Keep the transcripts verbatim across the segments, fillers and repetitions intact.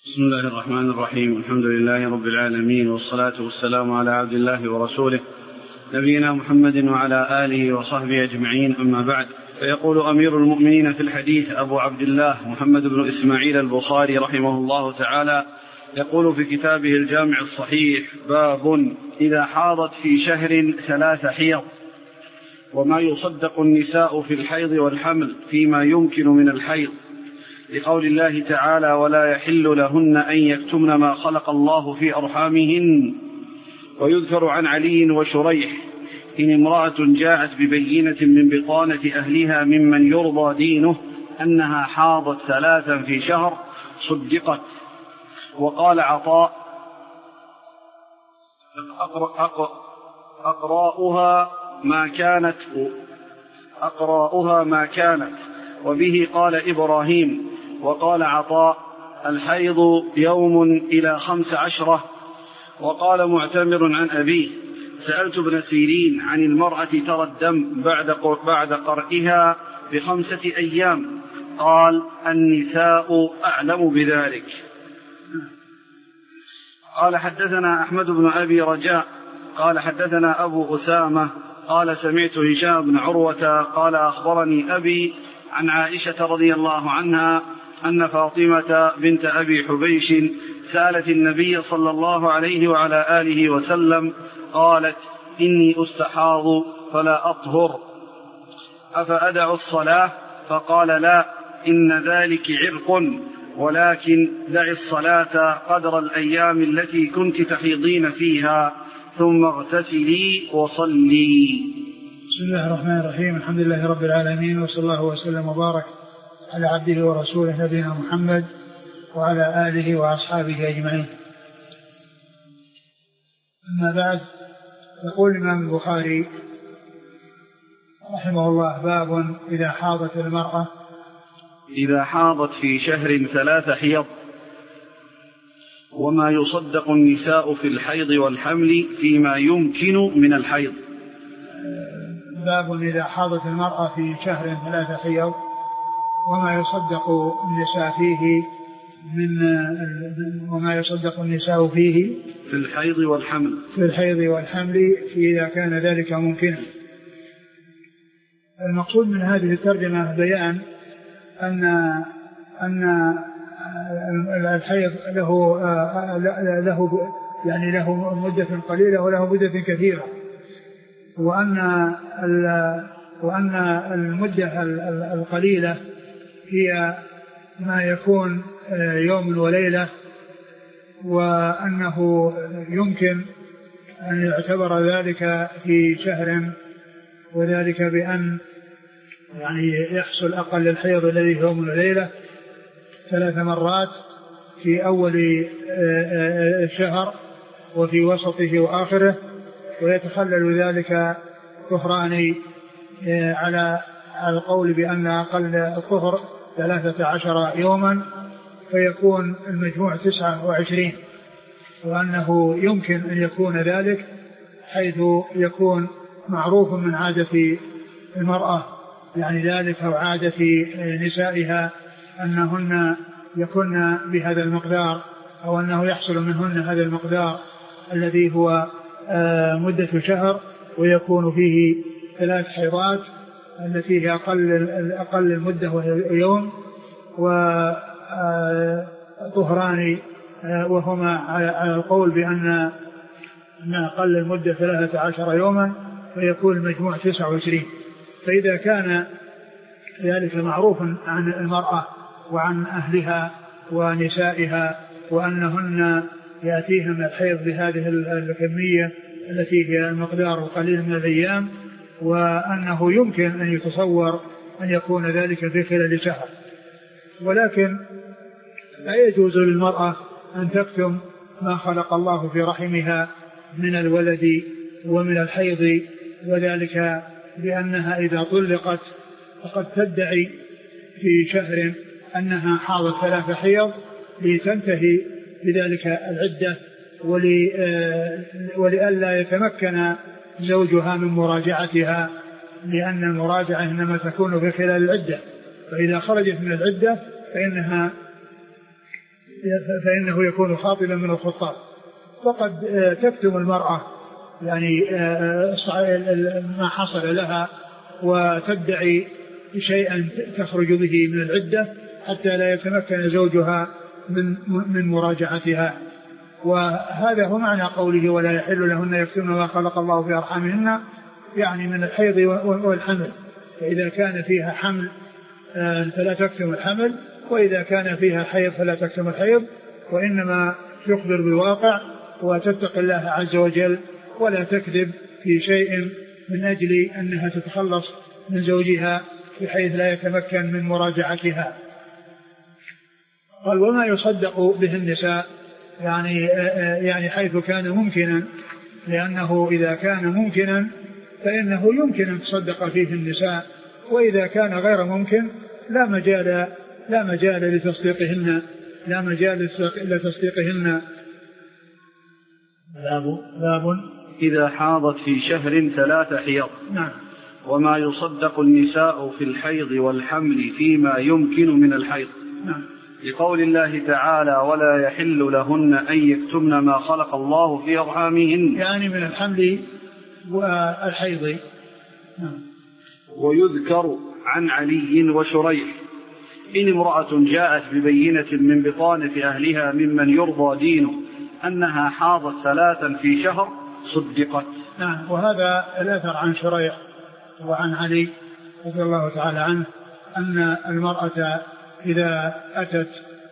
بسم الله الرحمن الرحيم. الحمد لله رب العالمين، والصلاة والسلام على عبد الله ورسوله نبينا محمد وعلى آله وصحبه أجمعين، أما بعد. فيقول أمير المؤمنين في الحديث أبو عبد الله محمد بن إسماعيل البخاري رحمه الله تعالى، يقول في كتابه الجامع الصحيح: باب إذا حاضت في شهر ثلاث حيض، وما يصدق النساء في الحيض والحمل فيما يمكن من الحيض، لقول الله تعالى: ولا يحل لهن أن يكتمن ما خلق الله في أرحامهن. ويذكر عن علي وشريح: إن امرأة جاءت ببينة من بطانة أهلها ممن يرضى دينه أنها حاضت ثلاثا في شهر صدقت. وقال عطاء: أقرأها ما كانت أقرأها ما كانت وبه قال إبراهيم. وقال عطاء: الحيض يوم إلى خمس عشرة. وقال معتمر عن أبيه: سألت ابن سيرين عن المرأة ترى الدم بعد بعد قرئها بخمسة أيام، قال: النساء أعلم بذلك. قال: حدثنا أحمد بن أبي رجاء قال حدثنا أبو أسامة قال: سمعت هشام بن عروة قال: أخبرني أبي عن عائشة رضي الله عنها أن فاطمة بنت أبي حبيش سألت النبي صلى الله عليه وعلى آله وسلم، قالت: إني أستحاض فلا أطهر، أفأدع الصلاة؟ فقال: لا، إن ذلك عرق، ولكن دع الصلاة قدر الأيام التي كنت تحيضين فيها، ثم اغتسلي وصلي. بسم الله الرحمن الرحيم. الحمد لله رب العالمين، وصلى الله وسلم وبارك على عبده ورسوله نبينا محمد وعلى آله وأصحابه أجمعين. أما بعد، يقول الإمام البخاري رحمه الله: باب إذا حاضت المرأة إذا حاضت في شهر ثلاث حيض، وما يصدق النساء في الحيض والحمل فيما يمكن من الحيض. باب إذا حاضت المرأة في شهر ثلاث حيض، وما يصدق النساء فيه من وما يصدق النساء فيه في الحيض والحمل في الحيض والحمل إذا كان ذلك ممكنا. المقصود من هذه الترجمة بيان أن أن الحيض له له يعني له مدة قليلة وله مدة كثيرة، وأن وأن المدة القليلة هي ما يكون يوم وليلة، وأنه يمكن أن يعتبر ذلك في شهر، وذلك بأن يعني يحصل أقل الحيض الذي هو يوم وليلة ثلاث مرات في أول الشهر وفي وسطه وآخره، ويتخلل ذلك طهران على القول بأن أقل الطهر ثلاثة عشر يوما، فيكون المجموع تسعة وعشرين، وأنه يمكن أن يكون ذلك حيث يكون معروف من عادة المرأة يعني ذلك، أو عادة نسائها أنهن يكون بهذا المقدار، أو أنه يحصل منهن هذا المقدار الذي هو مدة شهر، ويكون فيه ثلاث حيضات التي هي أقل أقل المدة وهي يوم، وطهران وهما على القول بأن أقل المدة ثلاثة عشر يوما، فيكون المجموع تسعة وعشرين. فإذا كان ذلك معروفا عن المرأة وعن أهلها ونسائها، وأنهن يأتيهم الحيض بهذه الكمية التي هي المقدار القليل من الأيام، وأنه يمكن أن يتصور أن يكون ذلك في خلال شهر، ولكن لا يجوز للمرأة أن تكتم ما خلق الله في رحمها من الولد ومن الحيض، وذلك بأنها إذا طلقت فقد تدعي في شهر أنها حاضت ثلاث حيض لتنتهي بذلك العدة، ولئلا يتمكن زوجها من مراجعتها، لأن المراجعة إنما تكون في خلال العدة، فإذا خرجت من العدة فإنها فإنه يكون خاطبا من الخطاب. فقد تكتم المرأة يعني ما حصل لها وتدعي شيئا تخرج به من العدة حتى لا يتمكن زوجها من من مراجعتها. وهذا هو معنى قوله ولا يحل لهن يكتمن ما خلق الله في أرحامهن، يعني من الحيض والحمل. فإذا كان فيها حمل فلا تكتم الحمل، وإذا كان فيها حيض فلا تكتم الحيض، وإنما يخبر بالواقع وتتق الله عز وجل ولا تكذب في شيء من أجل أنها تتخلص من زوجها بحيث لا يتمكن من مراجعتها. قال وما يصدق به النساء، يعني يعني حيث كان ممكنا، لأنه إذا كان ممكنا فإنه يمكن أن تصدق فيه النساء، وإذا كان غير ممكن لا مجال لا مجال لتصديقهن لا مجال لتصديقهن. باب باب إذا حاضت في شهر ثلاث حيض. نعم. وما يصدق النساء في الحيض والحمل فيما يمكن من الحيض. نعم. لقول الله تعالى ولا يحل لهن أن يكتمن ما خلق الله في أرحامهن، يعني من الحمل والحيض. نعم. ويذكر عن علي وشريح إن امرأة جاءت ببينة من بطانة أهلها ممن يرضى دينه أنها حاضت ثلاثا في شهر صدقت. نعم. وهذا الأثر عن شريح وعن علي رضي الله تعالى عنه أن المرأة إذا أتت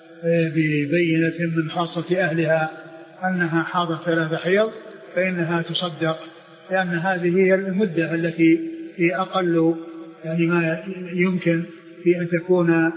ببينة من خاصة أهلها أنها حاضت ثلاث حيض فإنها تصدق، لأن هذه هي المدة التي في أقل يعني ما يمكن في أن تكون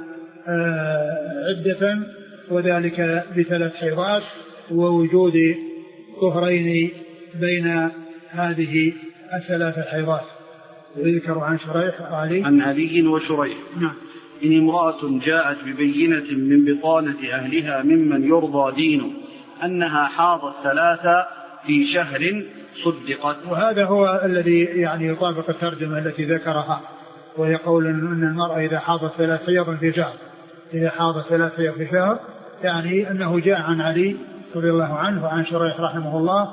عدة، وذلك بثلاث حيضات ووجود طهرين بين هذه الثلاث حيضات. ويذكر عن شريح علي عن علي وشريح. نعم. إن امرأة جاءت ببينة من بطانة أهلها ممن يرضى دينه أنها حاضت ثلاثة في شهر صدقت. وهذا هو الذي يعني يطابق الترجمة التي ذكرها، وهي قول أن المرأة إذا حاضت ثلاث حيض في شهر إذا حاضت ثلاث حيض في شهر يعني أنه جاء عن علي رضي الله عنه وعن شريح رحمه الله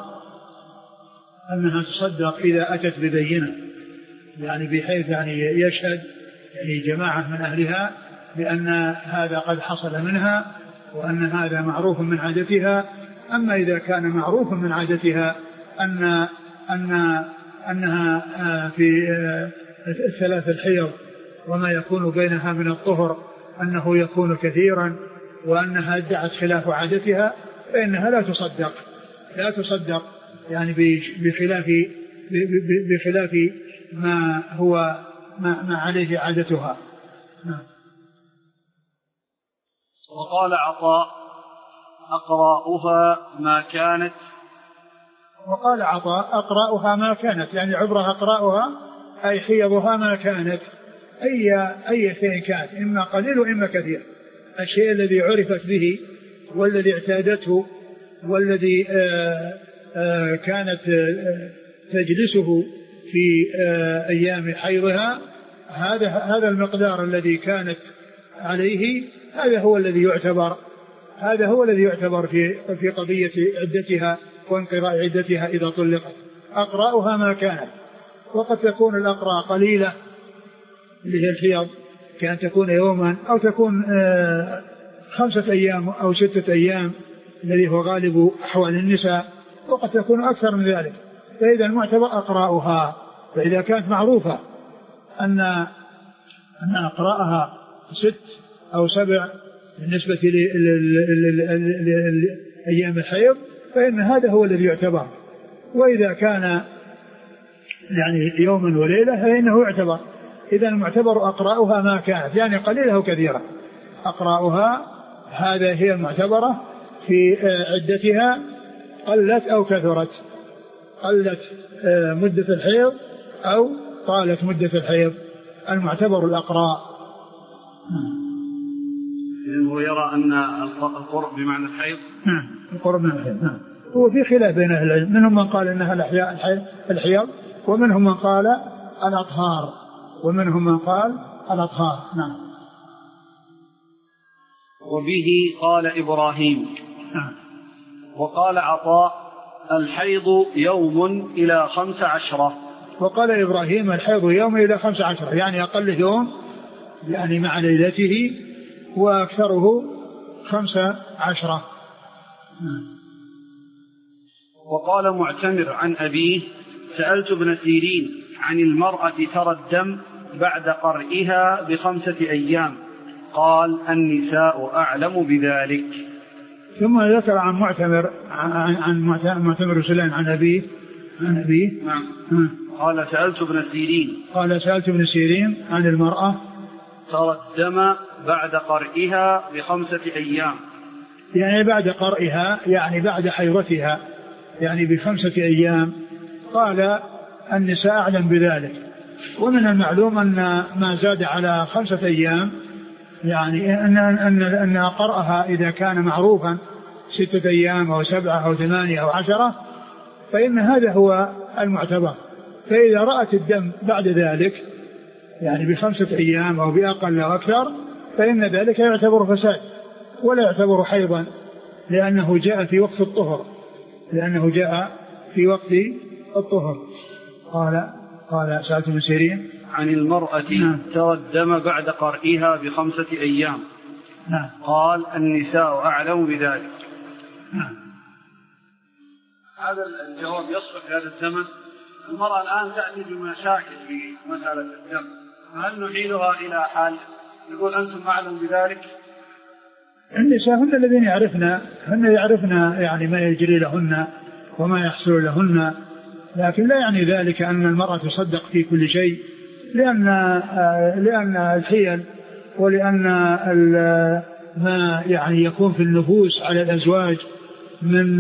أنها تصدق إذا أتت ببينة، يعني بحيث يعني يشهد يعني جماعة من أهلها بأن هذا قد حصل منها وأن هذا معروف من عادتها. أما إذا كان معروف من عادتها أن أن أنها في الثلاث الحيض وما يكون بينها من الطهر أنه يكون كثيرا وأنها ادعت خلاف عادتها فإنها لا تصدق لا تصدق يعني بخلاف بخلاف ما هو ما, ما عليه عادتها. نعم. وقال عطاء أقرأها ما كانت وقال عطاء أقرأها ما كانت، يعني عبرها أقرأها أي حيضها ما كانت، أي أي شيء كانت، إما قليل وإما كثير. الشيء الذي عرفت به والذي اعتادته والذي آآ آآ كانت آآ تجلسه في أيام حيضها، هذا هذا المقدار الذي كانت عليه هذا هو الذي يعتبر هذا هو الذي يعتبر في في قضية عدتها وانقضاء عدتها إذا طلقت. أقرأها ما كانت، وقد تكون الأقراء قليلة اللي هي الحيض كأن تكون يوما أو تكون خمسة أيام أو ستة أيام الذي هو غالب أحوال النساء، وقد تكون أكثر من ذلك. فإذا المعتبر أقرأها، فإذا كانت معروفة أن أن أقرأها ست أو سبع بالنسبة لأيام الحيض فإن هذا هو الذي يعتبر. وإذا كان يعني يوما وليلة فإنه يعتبر. إذا المعتبر أقرأها ما كانت، يعني قليلة وكثيرة. أقرأها هذا هي المعتبرة في عدتها، قلت أو كثرت، قلت مدة الحيض أو طالت مدة الحيض، المعتبر الأقراء. هو يرى أن القرب بمعنى الحيض. نعم القرب من الحيض. نعم. هو في خلاف بين أهل العلم، منهم من قال إنها الحيض ومنهم من قال الأطهار ومنهم من قال الأطهار. نعم. وبه قال إبراهيم. وقال عطاء الحيض يوم إلى خمس عشرة. وقال إبراهيم الحيض يوم إلى خمس عشرة، يعني أقل يوم يعني مع ليلته، وأكثره خمس عشرة. وقال معتمر عن أبيه سألت ابن سيرين عن المرأة ترى الدم بعد قرئها بخمسة أيام، قال النساء أعلم بذلك. ثم ذكر عن معتمر عن, عن معتمر سليم عن أبيه عن أبيه نعم. قال سألت ابن سيرين قال سألت ابن سيرين عن المرأة ترى الدم بعد قرئها بخمسة أيام، يعني بعد قرئها يعني بعد حيضتها يعني بخمسة أيام، قال النساء أعلم بذلك. ومن المعلوم أن ما زاد على خمسة أيام يعني أن, أن, أن قرأها إذا كان معروفا ستة أيام أو سبعة أو ثمانية أو عشرة فإن هذا هو المعتبر. فإذا رأت الدم بعد ذلك يعني بخمسة أيام أو بأقل أو أكثر فإن ذلك يعتبر فساد ولا يعتبر حيضا، لأنه جاء في وقت الطهر لأنه جاء في وقت الطهر. قال قال سألت ابن سيرين عن المرأة نعم. ترى الدم بعد قرئها بخمسة أيام، نعم. قال النساء أعلم بذلك. نعم. هذا الجواب يصلح في هذا الزمن. المرأة الآن تأتي بمشاكل في مسألة الدم، هل نحيلها إلى حال يقول أنتم أعلم بذلك؟ النساء هن الذين يعرفن هن يعرفن يعني ما يجري لهن وما يحصل لهن، لكن لا يعني ذلك أن المرأة تصدق في كل شيء، لأن لأن الحيل ولأن ما يعني يكون في النفوس على الأزواج من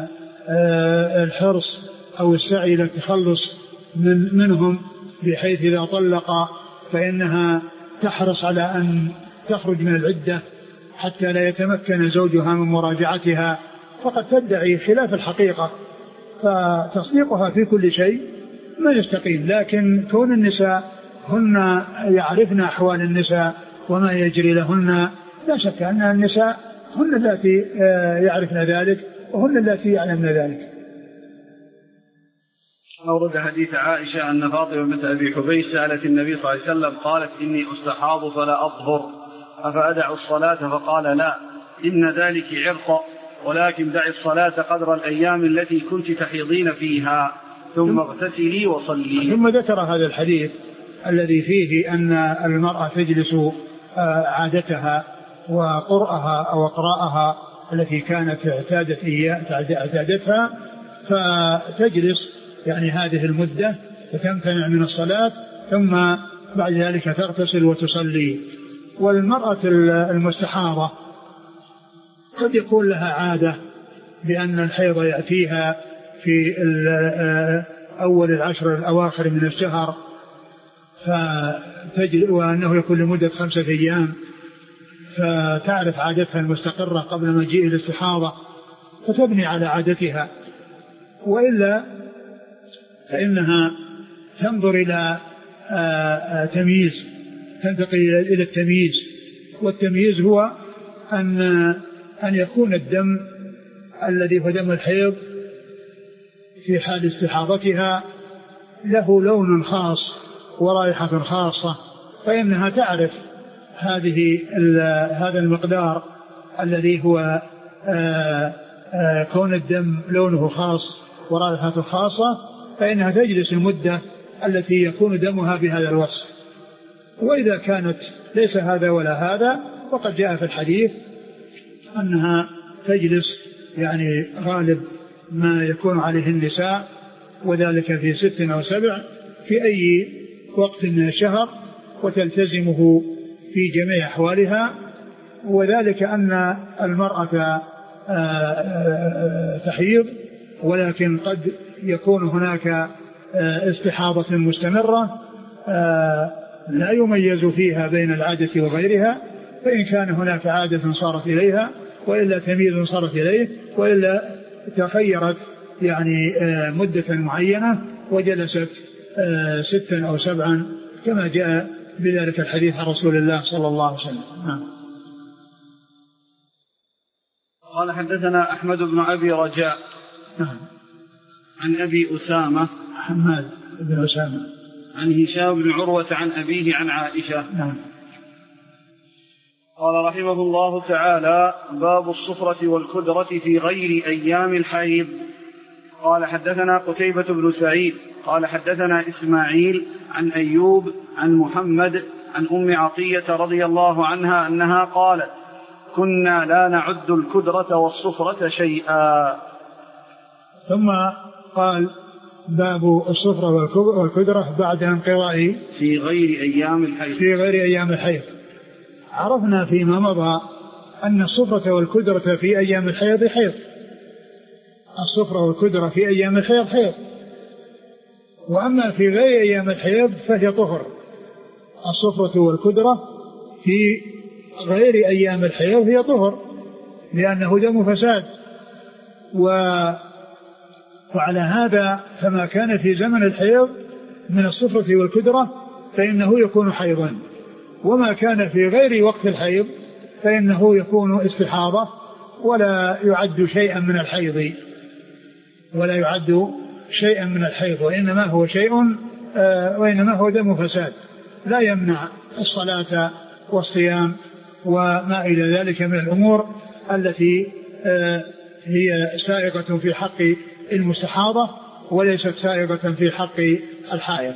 الحرص أو السعي إلى التخلص من منهم، بحيث إذا طلق فإنها تحرص على أن تخرج من العدة حتى لا يتمكن زوجها من مراجعتها، فقد تدعي خلاف الحقيقة، فتصديقها في كل شيء ما يستقيم. لكن كون النساء هن يعرفن أحوال النساء وما يجري لهن، لا شك أن النساء هن التي يعرفن ذلك وهن التي يعلمن ذلك. أورد حديث عائشة أن فاطمة بنت أبي حبيش سألت النبي صلى الله عليه وسلم قالت إني أستحاض فلا أطهر أفأدع الصلاة؟ فقال لا، إن ذلك عرق، ولكن دع الصلاة قدر الأيام التي كنت تحيضين فيها ثم اغتسلي وصلي. ثم ذكر هذا الحديث الذي فيه أن المرأة تجلس عادتها وقرأها أو قراءها التي كانت اعتادت اعتادتها، فتجلس يعني هذه المدة فتمتنع من الصلاة ثم بعد ذلك تغتسل وتصلي. والمرأة المستحاضة قد يكون لها عادة بأن الحيض يأتيها في أول العشر الأواخر من الشهر فتجل، وأنه يكون لمدة خمسة أيام، فتعرف عادتها المستقرة قبل مجيء الاستحاضة فتبني على عادتها، وإلا فإنها تنظر إلى تمييز، تنتقل إلى التمييز. والتمييز هو أن أن يكون الدم الذي هو دم الحيض في حال استحاضتها له لون خاص ورائحة خاصة، فإنها تعرف هذه هذا المقدار الذي هو آآ آآ كون الدم لونه خاص ورائحته خاصة، فإنها تجلس المدة التي يكون دمها بهذا الوصف. وإذا كانت ليس هذا ولا هذا فقد جاء في الحديث أنها تجلس يعني غالب ما يكون عليه النساء، وذلك في ست أو سبع في أي وقت من الشهر، وتلتزمه في جميع أحوالها. وذلك أن المرأة تحيض، ولكن قد يكون هناك استحاضة مستمرة لا يميز فيها بين العادة وغيرها، فإن كان هناك عادة صارت إليها وإلا تمييز صارت إليه، وإلا تخيرت يعني مدة معينة وجلست ستا أو سبعا كما جاء بذلك الحديث عن رسول الله صلى الله عليه وسلم. قال حدثنا أحمد بن أبي رجاء نعم. عن أبي أسامة حماد بن أسامة عن هشام بن عروة عن أبيه عن عائشة. نعم. قال رحمه الله تعالى: باب الصفرة والكدرة في غير أيام الحيض. قال حدثنا قتيبة بن سعيد قال حدثنا إسماعيل عن أيوب عن محمد عن أم عطية رضي الله عنها أنها قالت: كنا لا نعد الكدرة والصفرة شيئا. ثم قال: باب الصفرة والكدرة بعد انقضاء في غير أيام الحيض. في غير أيام الحيض. عرفنا فيما مضى أن الصفرة والكدرة في أيام الحيض حيض. الصفرة والكدرة في أيام الحيض حيض، وأما في غير أيام الحيض فهي طهر. الصفرة والكدرة في غير أيام الحيض هي طهر، لأنه دم فساد. و... وعلى هذا فما كان في زمن الحيض من الصفرة والكدرة فإنه يكون حيضا، وما كان في غير وقت الحيض فإنه يكون استحاضة ولا يعد شيئا من الحيض ولا يعد شيئا من الحيض وإنما هو شيء آه وإنما هو دم فساد لا يمنع الصلاة والصيام وما إلى ذلك من الأمور التي آه هي سائغة في حق المستحاضة وليست سائغة في حق الحائض.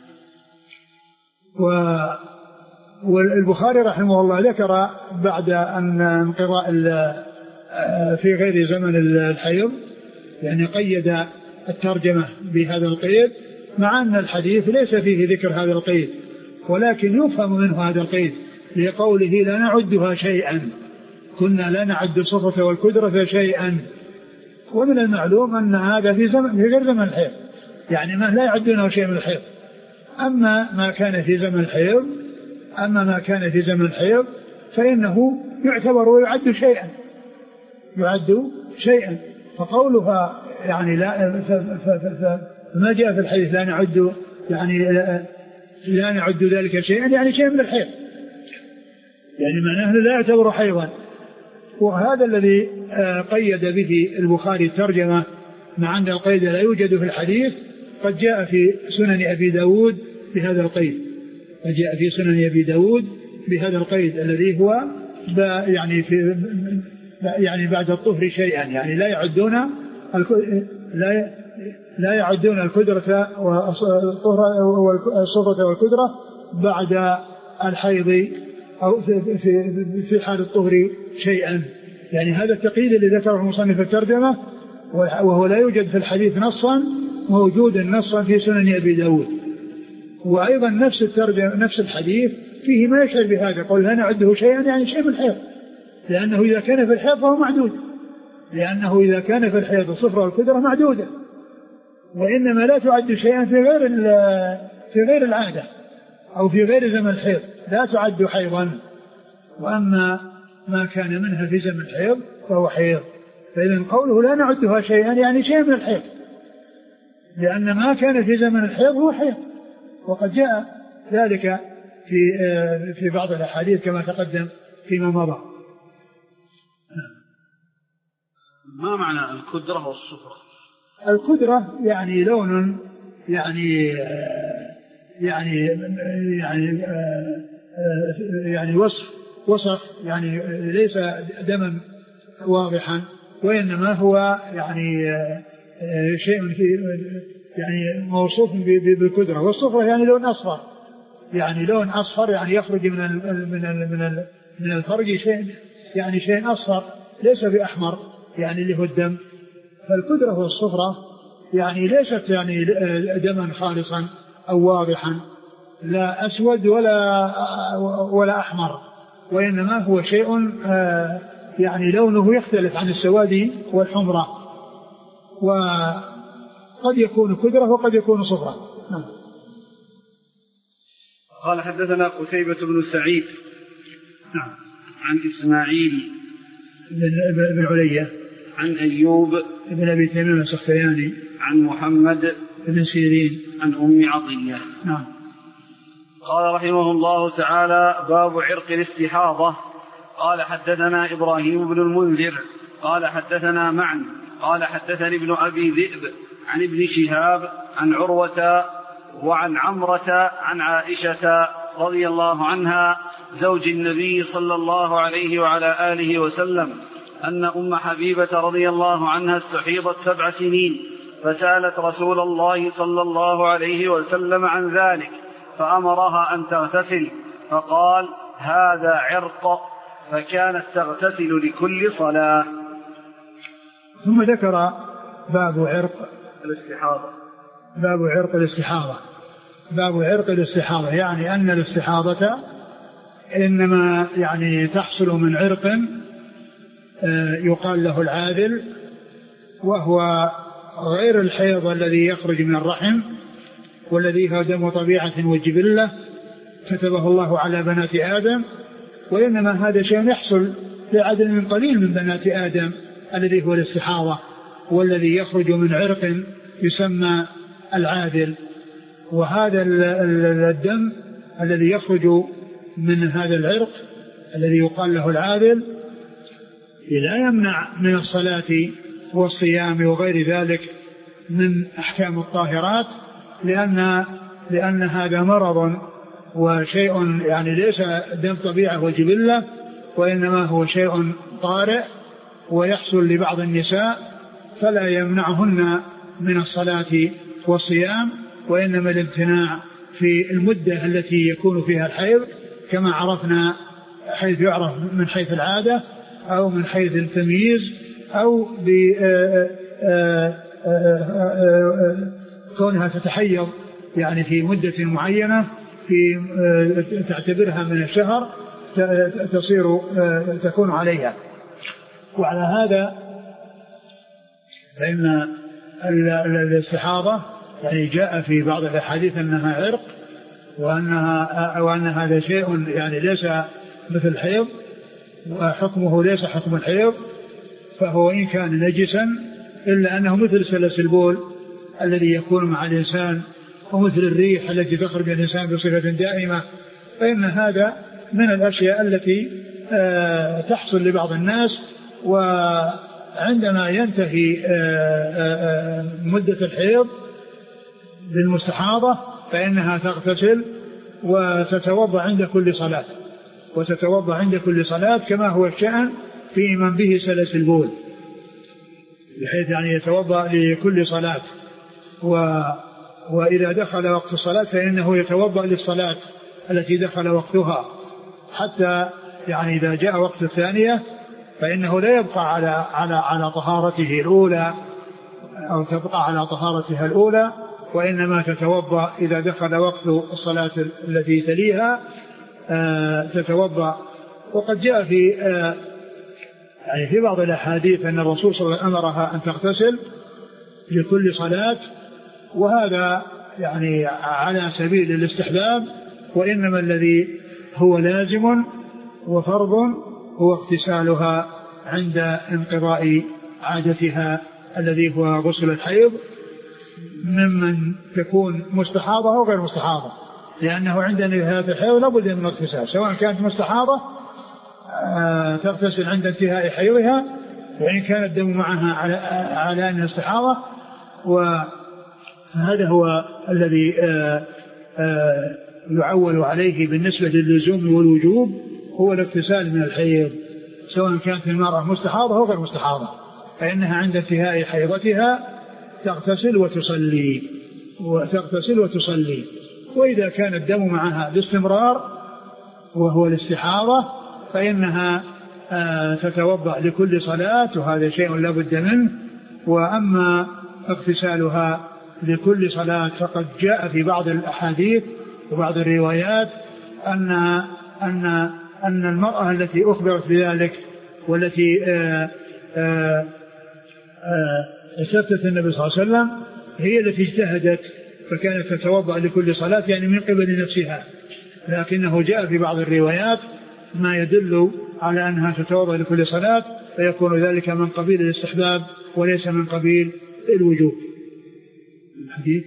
والبخاري رحمه الله ذكر بعد أن انقضاء في غير زمن الحيض، يعني قيد الترجمة بهذا القيد، مع أن الحديث ليس فيه ذكر هذا القيد، ولكن يفهم منه هذا القيد لقوله: لا نعدها شيئا، كنا لا نعد الصفرة والكدرة شيئا. ومن المعلوم أن هذا في, زمن في غير زمن الحيض، يعني ما لا يعدونه شيء من الحيض. أما ما كان في زمن الحيض أما ما كان في زمن الحيض فإنه يعتبر ويعد شيئا يعد شيئا فقولها يعني لا فما جاء في الحديث لا نعد يعني لا نعد ذلك شيئا يعني شيء من الحيض، يعني معناه لا يعتبر حيضا. وهذا الذي قيد به البخاري الترجمة، مع أن القيد لا يوجد في الحديث. قد جاء في سنن أبي داود بهذا القيد قد جاء في سنن أبي داود بهذا القيد الذي هو يعني في يعني بعد الطهر شيئا، يعني لا يعدون لا لا يعدون الكدرة والصفرة والكدرة بعد الحيض أو في في حال الطهر شيئا. يعني هذا التقييد اللي ذكره مصنف الترجمة وهو لا يوجد في الحديث نصا، موجود نصا في سنن أبي داود. وأيضا نفس الترجمة نفس الحديث فيه ما يشعر بهذا، قول لا نعده شيئا يعني شيء من الحيض، لأنه إذا كان في الحيض فهو معدود، لأنه إذا كان في الحيض الصفرة والكدرة معدودة، وإنما لا تعد شيئا في غير في غير العادة أو في غير زمن الحيض لا تعد حيضا. وأما ما كان منها في زمن الحيض فهو حيض. فإذا قوله لا نعدها شيئا يعني شيء من الحيض، لأن ما كان في زمن الحيض هو حيض، وقد جاء ذلك في في بعض الأحاديث كما تقدم فيما مضى. ما معنى الكدرة والصفرة؟ الكدرة يعني لون يعني يعني يعني يعني وصف وصف يعني ليس دما واضحا، وإنما هو يعني شيء في يعني موصوف بالكدرة. والصفرة يعني لون أصفر، يعني لون أصفر يعني يخرج من ال من ال من ال من الفرج شيء يعني شيء أصفر ليس بأحمر يعني اللي هو الدم. فالكدرة والصفرة يعني ليست يعني دما خالصا أو واضحا، لا أسود ولا ولا أحمر، وإنما هو شيء يعني لونه يختلف عن السواد والحمرة، وقد يكون كدرة وقد يكون صفرة. نعم. قال حدثنا قتيبة بن سعيد نعم عن إسماعيل بن علية عن أيوب بن أبي تميم السختياني عن محمد بن سيرين عن أم عطية. نعم. قال رحمه الله تعالى: باب عرق الاستحاضة. قال حدثنا إبراهيم بن المنذر قال حدثنا معن قال حدثني ابن أبي ذئب عن ابن شهاب عن عروة وعن عمرة عن عائشة رضي الله عنها زوج النبي صلى الله عليه وعلى آله وسلم أن أم حبيبة رضي الله عنها استحيضت سبع سنين فسألت رسول الله صلى الله عليه وسلم عن ذلك فأمرها أن تغتسل فقال هذا عرق فكانت تغتسل لكل صلاة. ثم ذكر باب عرق الاستحاضة باب عرق الاستحاضة باب عرق الاستحاضة يعني أن الاستحاضة إنما يعني تحصل من عرق يقال له العاذل وهو غير الحيض الذي يخرج من الرحم والذي هو دم طبيعة وجبلة كتبه الله على بنات آدم، وإنما هذا شيء يحصل لعدد من قليل من بنات آدم الذي هو الاستحاضة والذي يخرج من عرق يسمى العاذل. وهذا الدم الذي يخرج من هذا العرق الذي يقال له العاذل لا يمنع من الصلاة والصيام وغير ذلك من أحكام الطاهرات، لأن لأن هذا مرض وشيء يعني ليس دم طبيعة وجبلة، وإنما هو شيء طارئ ويحصل لبعض النساء فلا يمنعهن من الصلاة والصيام، وإنما الامتناع في المدة التي يكون فيها الحيض كما عرفنا، حيث يعرف من حيث العادة أو من حيث التمييز أو بكونها تتحيض يعني في مدة معينة في تعتبرها من الشهر تصير تكون عليها. وعلى هذا فإن الاستحاضة يعني جاء في بعض الأحاديث أنها عرق وأنها وأن هذا شيء يعني ليس مثل الحيض وحكمه ليس حكم الحيض، فهو إن كان نجسا إلا أنه مثل سلس البول الذي يكون مع الإنسان ومثل الريح التي تخرج الإنسان بصفة دائمة، فإن هذا من الأشياء التي تحصل لبعض الناس. وعندما ينتهي مدة الحيض للمستحاضة فإنها تغتسل وتتوضأ عند كل صلاة وتتوضأ عند كل صلاة كما هو الشأن في من به سلس البول، بحيث يعني يتوضأ لكل صلاة، و وإذا دخل وقت الصلاة فإنه يتوضأ للصلاة التي دخل وقتها، حتى يعني إذا جاء وقت الثانية فإنه لا يبقى على على على طهارته الأولى أو تبقى على طهارتها الأولى، وإنما تتوضأ إذا دخل وقت الصلاة التي تليها آه تتوضأ. وقد جاء في آه يعني في بعض الأحاديث أن الرسول صلى الله عليه وسلم أمرها أن تغتسل لكل صلاة، وهذا يعني على سبيل الاستحباب، وإنما الذي هو لازم وفرض هو اغتسالها عند انقضاء عادتها الذي هو غسل الحيض ممن تكون مستحاضة أو غير مستحاضة، لأنه عند نهاية الحيض لابد من اغتسال، سواء كانت مستحاضة تغتسل عند انتهاء حيضها وإن كان الدم معها على على أنها استحاضة. وهذا هو الذي يعول عليه بالنسبة للزوم والوجوب، هو الاغتسال من الحيض سواء كانت المرأة مستحاضة أو غير مستحاضة، فإنها عند انتهاء حيضتها تغتسل وتصلي وتغتسل وتصلي. وإذا كان الدم معها باستمرار وهو الاستحاضة فإنها تتوضأ لكل صلاة، وهذا شيء لا بد منه. وأما اغتسالها لكل صلاة فقد جاء في بعض الأحاديث وبعض الروايات أن أن أن المرأة التي أخبرت بذلك والتي استفتت النبي صلى الله عليه وسلم هي التي اجتهدت فكانت تتوضأ لكل صلاة يعني من قبل نفسها، لكنه جاء في بعض الروايات ما يدل على أنها تتوضأ لكل صلاة، فيكون ذلك من قبيل الاستحباب وليس من قبيل الوجوب. الحديث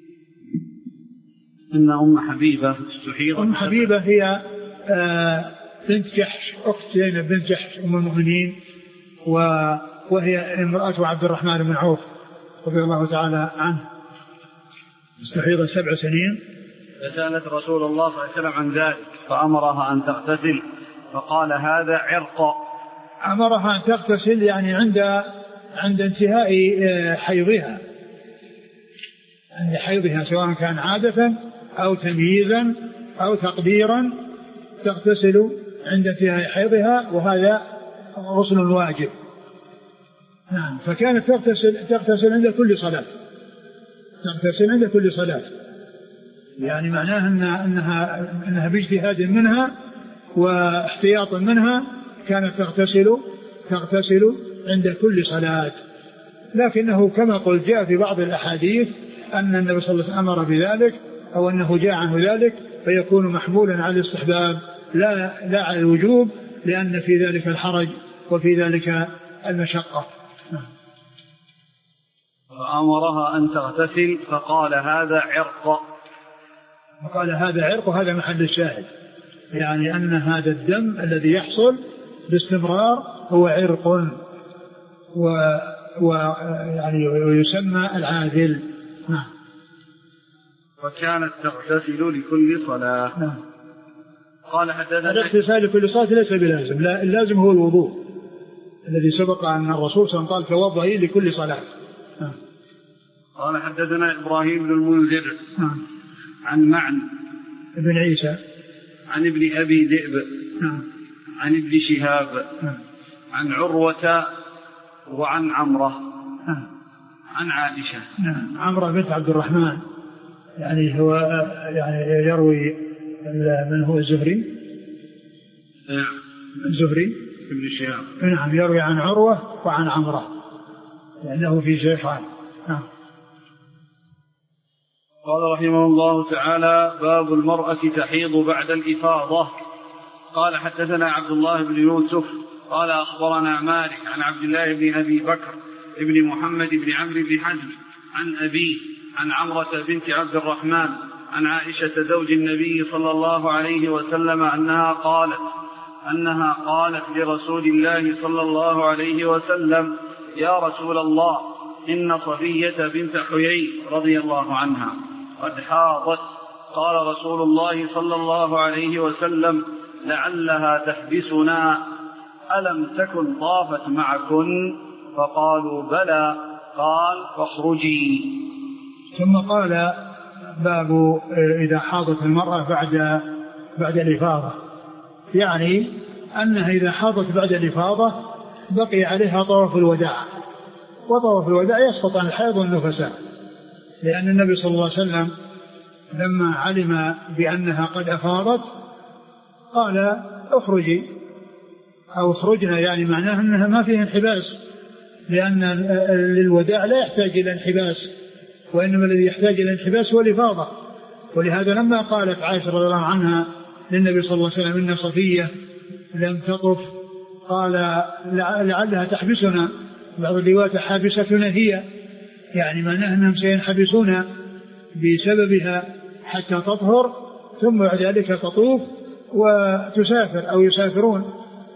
إن أم حبيبة استحيضت. أم حبيبة هي آه بنت جحش أخت زينب بنت جحش أم المؤمنين وهي امرأة عبد الرحمن بن عوف رضي الله تعالى عنه، استحيض سبع سنين. فسألت رسول الله صلى الله عليه وسلم عن ذلك فأمرها أن تغتسل فقال هذا عرق. أمرها أن تغتسل يعني عند عند انتهاء حيضها، عند حيضها سواء كان عادة أو تمييزا أو تقديرا، تغتسل عند انتهاء حيضها، وهذا غسل واجب. نعم. فكانت تغتسل تغتسل عند كل صلاة، تغتسل عند كل صلاة، يعني معناه إنها إنها إنها باجتهاد منها واحتياط منها كانت تغتسل تغتسل عند كل صلاة. لكنه كما قلت جاء في بعض الأحاديث أن النبي صلى الله عليه وسلم أمر بذلك أو أنه جاء عنه ذلك، فيكون محمولا على الاستحباب لا لا على الوجوب، لأن في ذلك الحرج وفي ذلك المشقة. فأمرها أن تغتسل فقال هذا عرق. فقال هذا عرق، وهذا محل الشاهد، يعني أن هذا الدم الذي يحصل باستمرار هو عرق و ويعني ويسمى العاذل. نعم. وكانت تغتسل لكل صلاة. نعم. قال حدثنا الاغتسال لكل صلاة ليس بلازم، لا اللازم هو الوضوء الذي سبق أن الرسول صلى الله عليه وسلم قال توضئي لكل صلاة. نعم. قال حدثنا إبراهيم بن المنذر نعم. عن معن ابن عيسى عن ابن أبي ذئب نعم. عن ابن شهاب نعم. عن عروة وعن عمرة نعم. عن عائشة. نعم. عمرة بنت عبد الرحمن، يعني هو يعني يروي من هو الزهري الزهري ابن شهاب. نعم. يروي عن عروة وعن عمرة لأنه في شيخان. نعم. قال رحمه الله تعالى باب المرأة تحيض بعد الإفاضة. قال حدثنا عبد الله بن يوسف قال أخبرنا مالك عن عبد الله بن أبي بكر ابن محمد بن عمرو بن حزم عن أبيه عن عمرة بنت عبد الرحمن عن عائشة زوج النبي صلى الله عليه وسلم أنها قالت أنها قالت لرسول الله صلى الله عليه وسلم يا رسول الله إن صفية بنت حيي رضي الله عنها قد حاضت. قال رسول الله صلى الله عليه وسلم لعلها تحبسنا، ألم تكن طافت معكن؟ فقالوا بلى. قال فاخرجي. ثم قال باب إذا حاضت المرأة بعد بعد الإفاضة، يعني أنها إذا حاضت بعد الإفاضة بقي عليها طواف الوداع، وطواف الوداع يسقط عن الحيض والنفساء، لأن النبي صلى الله عليه وسلم لما علم بأنها قد أفاضت قال اخرجي أو اخرجنا، يعني معناه أنها ما فيها انحباس، لأن للوداع لا يحتاج إلى انحباس، وإنما الذي يحتاج إلى انحباس هو الإفاضة. ولهذا لما قالت عائشة رضي الله عنها للنبي صلى الله عليه وسلم إن صفية لم تطف، قال لعلها تحبسنا، بعض الروايات حابستنا هي، يعني معناه أنهم سينحبسون بسببها حتى تطهر ثم بعد ذلك تطوف وتسافر أو يسافرون.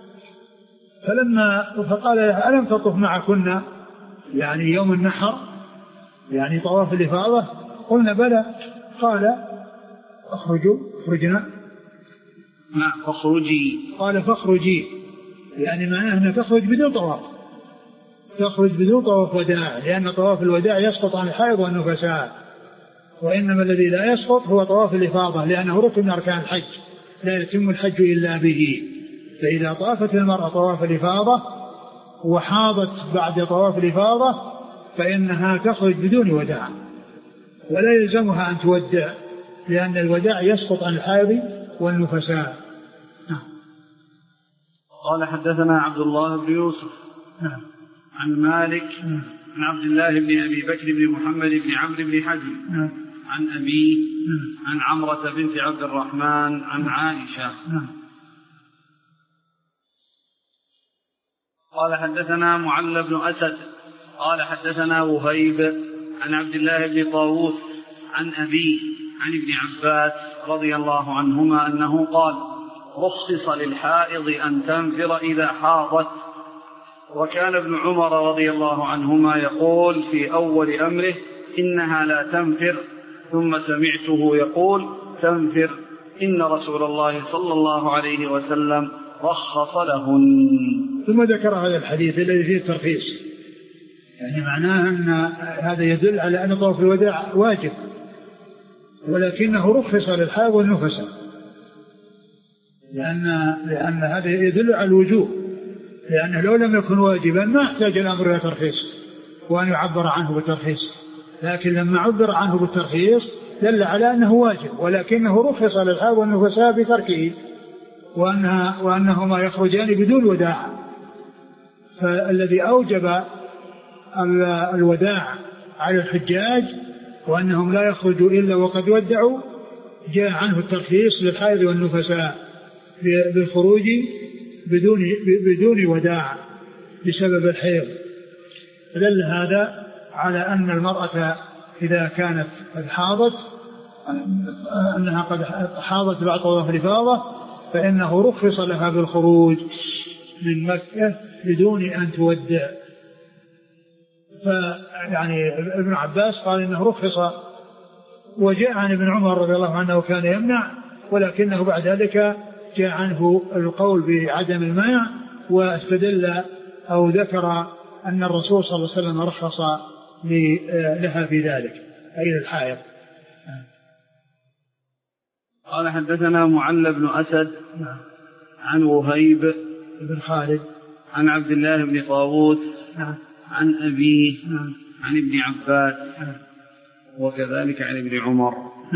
فلما فقال ألم تطف معكن، يعني يوم النحر، يعني طواف الإفاضة؟ قلنا بلى. قال اخرجوا اخرجنا نعم فاخرجي. قال فاخرجي، يعني معناه أنها تخرج بدون طواف، تخرج بدون طواف وداع، لأن طواف الوداع يسقط عن الحائض والنفساء، وإنما الذي لا يسقط هو طواف الإفاضة، لأنه ركن من أركان الحج لا يتم الحج إلا به. فإذا طافت المرأة طواف الإفاضة وحاضت بعد طواف الإفاضة فإنها تخرج بدون وداع، ولا يلزمها أن تودع، لأن الوداع يسقط عن الحائض والنفساء. نعم. قال حدثنا عبد الله بن يوسف نعم. عن مالك نعم. عن عبد الله بن أبي بكر بن محمد بن عمرو بن حزم نعم. عن أبيه نعم. عن عمرة بنت عبد الرحمن عن عائشة. نعم. قال حدثنا معل بن أسد قال حدثنا وهيب عن عبد الله بن طاووس عن أبيه عن ابن عباس رضي الله عنهما أنه قال رخص للحائض أن تنفر إذا حاضت، وكان ابن عمر رضي الله عنهما يقول في أول أمره إنها لا تنفر، ثم سمعته يقول تنفر، إن رسول الله صلى الله عليه وسلم رخص لهن. ثم ذكر هذا الحديث الذي فيه الترخيص، يعني معناه أن هذا يدل على أن طواف الوداع واجب، ولكنه رخص للحائض والنفساء، لأن, لأن هذا يدل على الوجوب، لأنه لو لم يكن واجبا ما احتاج الأمر إلى ترخيص وأن يعبر عنه بالترخيص، لكن لما عبر عنه بالترخيص دل على أنه واجب، ولكنه رخص للحائض والنفساء بتركه، وأنها وأنهما يخرجان بدون وداع. فالذي أوجب الوداع على الحجاج وأنهم لا يخرجوا إلا وقد ودعوا جاء عنه الترخيص للحائض والنفساء بالخروج بدون بدون وداع بسبب الحيض. دل هذا على أن المرأة إذا كانت قد حاضت أنها قد حاضت بعد طواف الإفاضة فإنه رخص لها بالخروج من مكة بدون أن تودع. فيعني ابن عباس قال إنه رخص، وجاء عن ابن عمر رضي الله عنه كان يمنع، ولكنه بعد ذلك جاء عنه القول بعدم المنع، واستدل أو ذكر أن الرسول صلى الله عليه وسلم رخص لها في ذلك أي للحائض. قال حدثنا معل بن أسد عن وهيب بن خالد عن عبد الله بن طاووس عن أبيه عن ابن عباس وكذلك عن ابن عمر.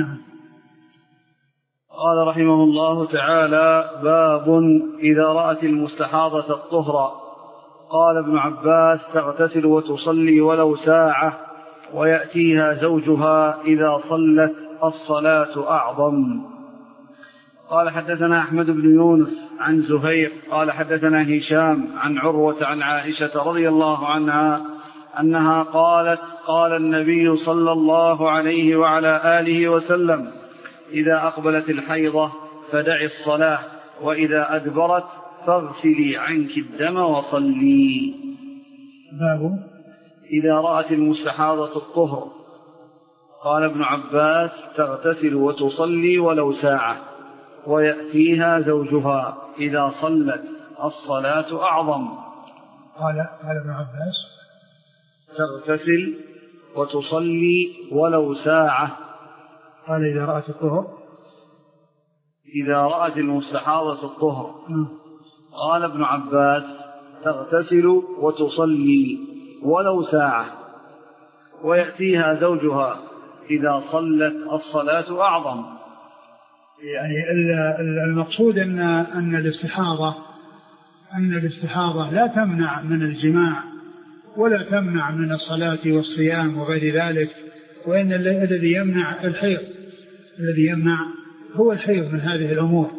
قال رحمه الله تعالى: باب إذا رأت المستحاضة الطهر. قال ابن عباس: تغتسل وتصلي ولو ساعة، ويأتيها زوجها إذا صلت الصلاة أعظم. قال حدثنا أحمد بن يونس عن زهير قال حدثنا هشام عن عروة عن عائشة رضي الله عنها أنها قالت: قال النبي صلى الله عليه وعلى آله وسلم: إذا أقبلت الحيضة فدعي الصلاة، وإذا أدبرت فاغسلي عنك الدم وصلي. باب إذا رأت المستحاضة الطهر. قال ابن عباس: تغتسل وتصلي ولو ساعة، ويأتيها زوجها إذا صلت الصلاة أعظم. قال قال ابن عباس: تغتسل وتصلي ولو ساعة. قال إذا رأت الطهر. إذا رأت المستحاضة الطهر. قال ابن عباس: تغتسل وتصلي ولو ساعة، ويأتيها زوجها إذا صلت الصلاة أعظم. يعني المقصود أن أن الاستحاضة أن الاستحاضة لا تمنع من الجماع ولا تمنع من الصلاة والصيام وغير ذلك، وإن الذي يمنع الحيض، الذي يمنع هو الحيض من هذه الأمور.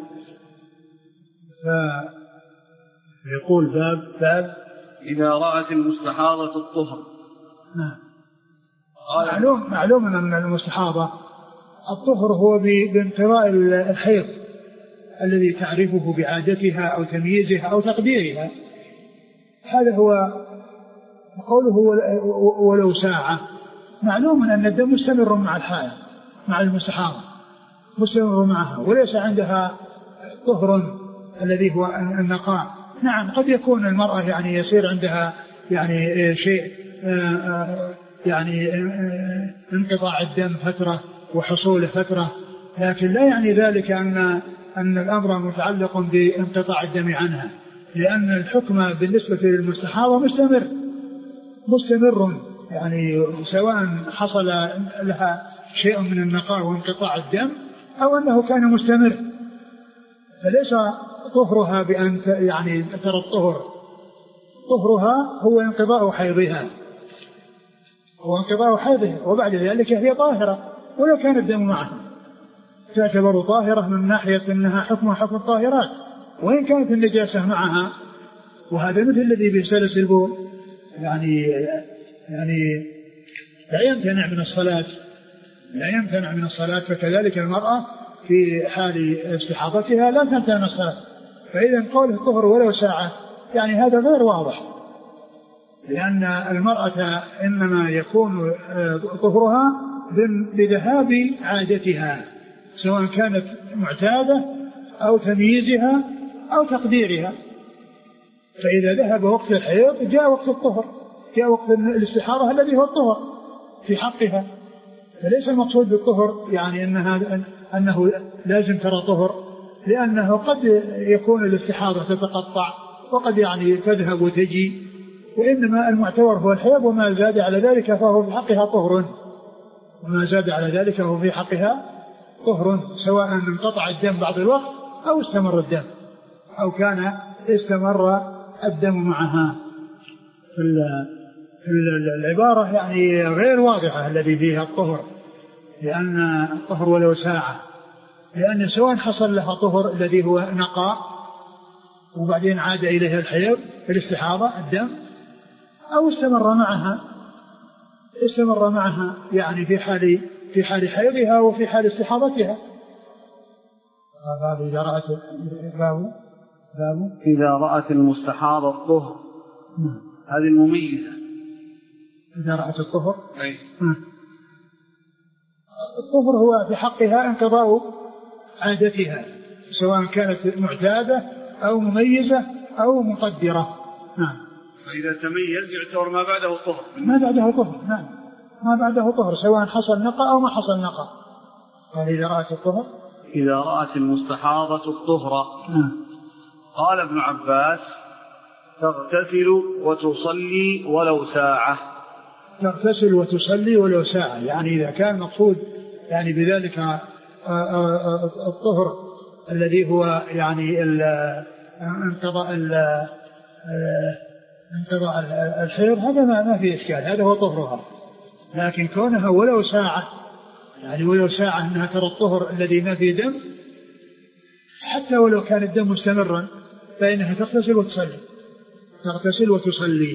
فيقول باب باب إذا رأت المستحاضة الطهر. نعم. معلوم معلوم أن المستحاضة الطهر هو بانقضاء الحيض الذي تعرفه بعادتها أو تمييزها أو تقديرها. هذا هو قوله ولو ساعة. معلوم أن الدم مستمر مع الحائض مع المستحاضة، مستمر معها، وليس عندها طهر الذي هو النقاء. نعم قد يكون المرأة يعني يصير عندها يعني شيء يعني انقطاع الدم فترة وحصول فترة، لكن لا يعني ذلك أن أن الأمر متعلق بانقطاع الدم عنها، لأن الحكم بالنسبة للمستحاضة مستمر مستمر يعني سواء حصل لها شيء من النقاء وانقطاع الدم أو أنه كان مستمر. فليس طهرها بأن يعني ترى الطهر، طهرها هو انقضاء حيضها وانقضاء حيضها، وبعد ذلك هي طاهرة ولو كان الدم معها، تعتبر طاهرة من ناحية أنها حكم حكم الطاهرات وإن كانت النجاسة معها. وهذا مثل الذي بيسلس البول، يعني يعني لا يمتنع من الصلاة لا يمتنع من الصلاة فكذلك المرأة في حال استحاضتها لا تمتنع من الصلاة. فإذا قوله الطهر ولو ساعة يعني هذا غير واضح، لأن المرأة إنما يكون طهرها بذهاب عادتها، سواء كانت معتادة أو تمييزها أو تقديرها. فإذا ذهب وقت الحيض جاء وقت الطهر، جاء وقت الاستحارة الذي هو الطهر في حقها. فليس المقصود بالطهر يعني أنها أنه لازم ترى طهر، لأنه قد يكون الاستحارة تتقطع وقد يعني تذهب وتجي، وإنما المعتبر هو الحيض، وما زاد على ذلك فهو في حقها طهر، وما زاد على ذلك فهو في حقها طهر، سواء انقطع الدم بعض الوقت أو استمر الدم أو كان استمر الدم معها. العبارة يعني غير واضحة الذي فيها الطهر، لأن الطهر ولو ساعة، لأن سواء حصل لها طهر الذي هو نقاء وبعدين عاد إليها الحيض في الاستحاضة الدم، أو استمر معها استمر معها يعني في حال في حال حيضها وفي حال استحاضتها. باب إذا رأت باب باب إذا رأت المستحاضة الطهر، هذه المميزة. إذا رأت الطهر، أي الطهر هو في حقها انقضاء عادتها، سواء كانت معتادة أو مميزة أو مقدرة. نعم. فإذا تميز يعتبر ما بعده طهر. ما بعده طهر، نعم، ما بعده طهر، سواء حصل نقى أو ما حصل نقى. قال إذا رأت الطهر، إذا رأت المستحاضة الطهر. نعم. قال ابن عباس: تغتسل وتصلي ولو ساعة. تغتسل وتصلي ولو ساعة، يعني إذا كان مقصود يعني بذلك الطهر الذي هو يعني انقضاء انقضاء الحيض، هذا ما في إشكال، هذا هو طهرها. لكن كونها ولو ساعة، يعني ولو ساعة أنها ترى الطهر الذي ما فيه دم، حتى ولو كان الدم مستمرا فإنها تغتسل وتصلي تغتسل وتصلي.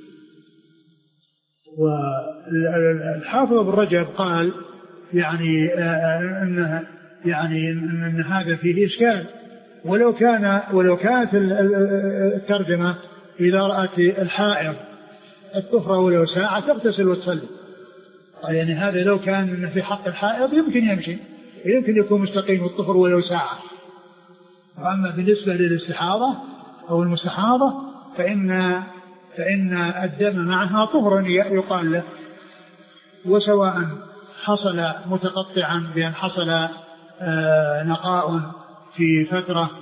والحافظ ابن رجب قال يعني أنها يعني أن هذا فيه إشكال، ولو كان ولو كانت الترجمة إذا رأت الحائض الطهر ولو ساعة تغتسل وتصلي، يعني هذا لو كان في حق الحائض يمكن يمشي، يمكن يكون مستقيم الطهر ولو ساعة. وأما بالنسبة للاستحاضة أو المستحاضة فإن فإن الدم معها طهر يقال له، وسواء حصل متقطعا بأن حصل نقاء في فترة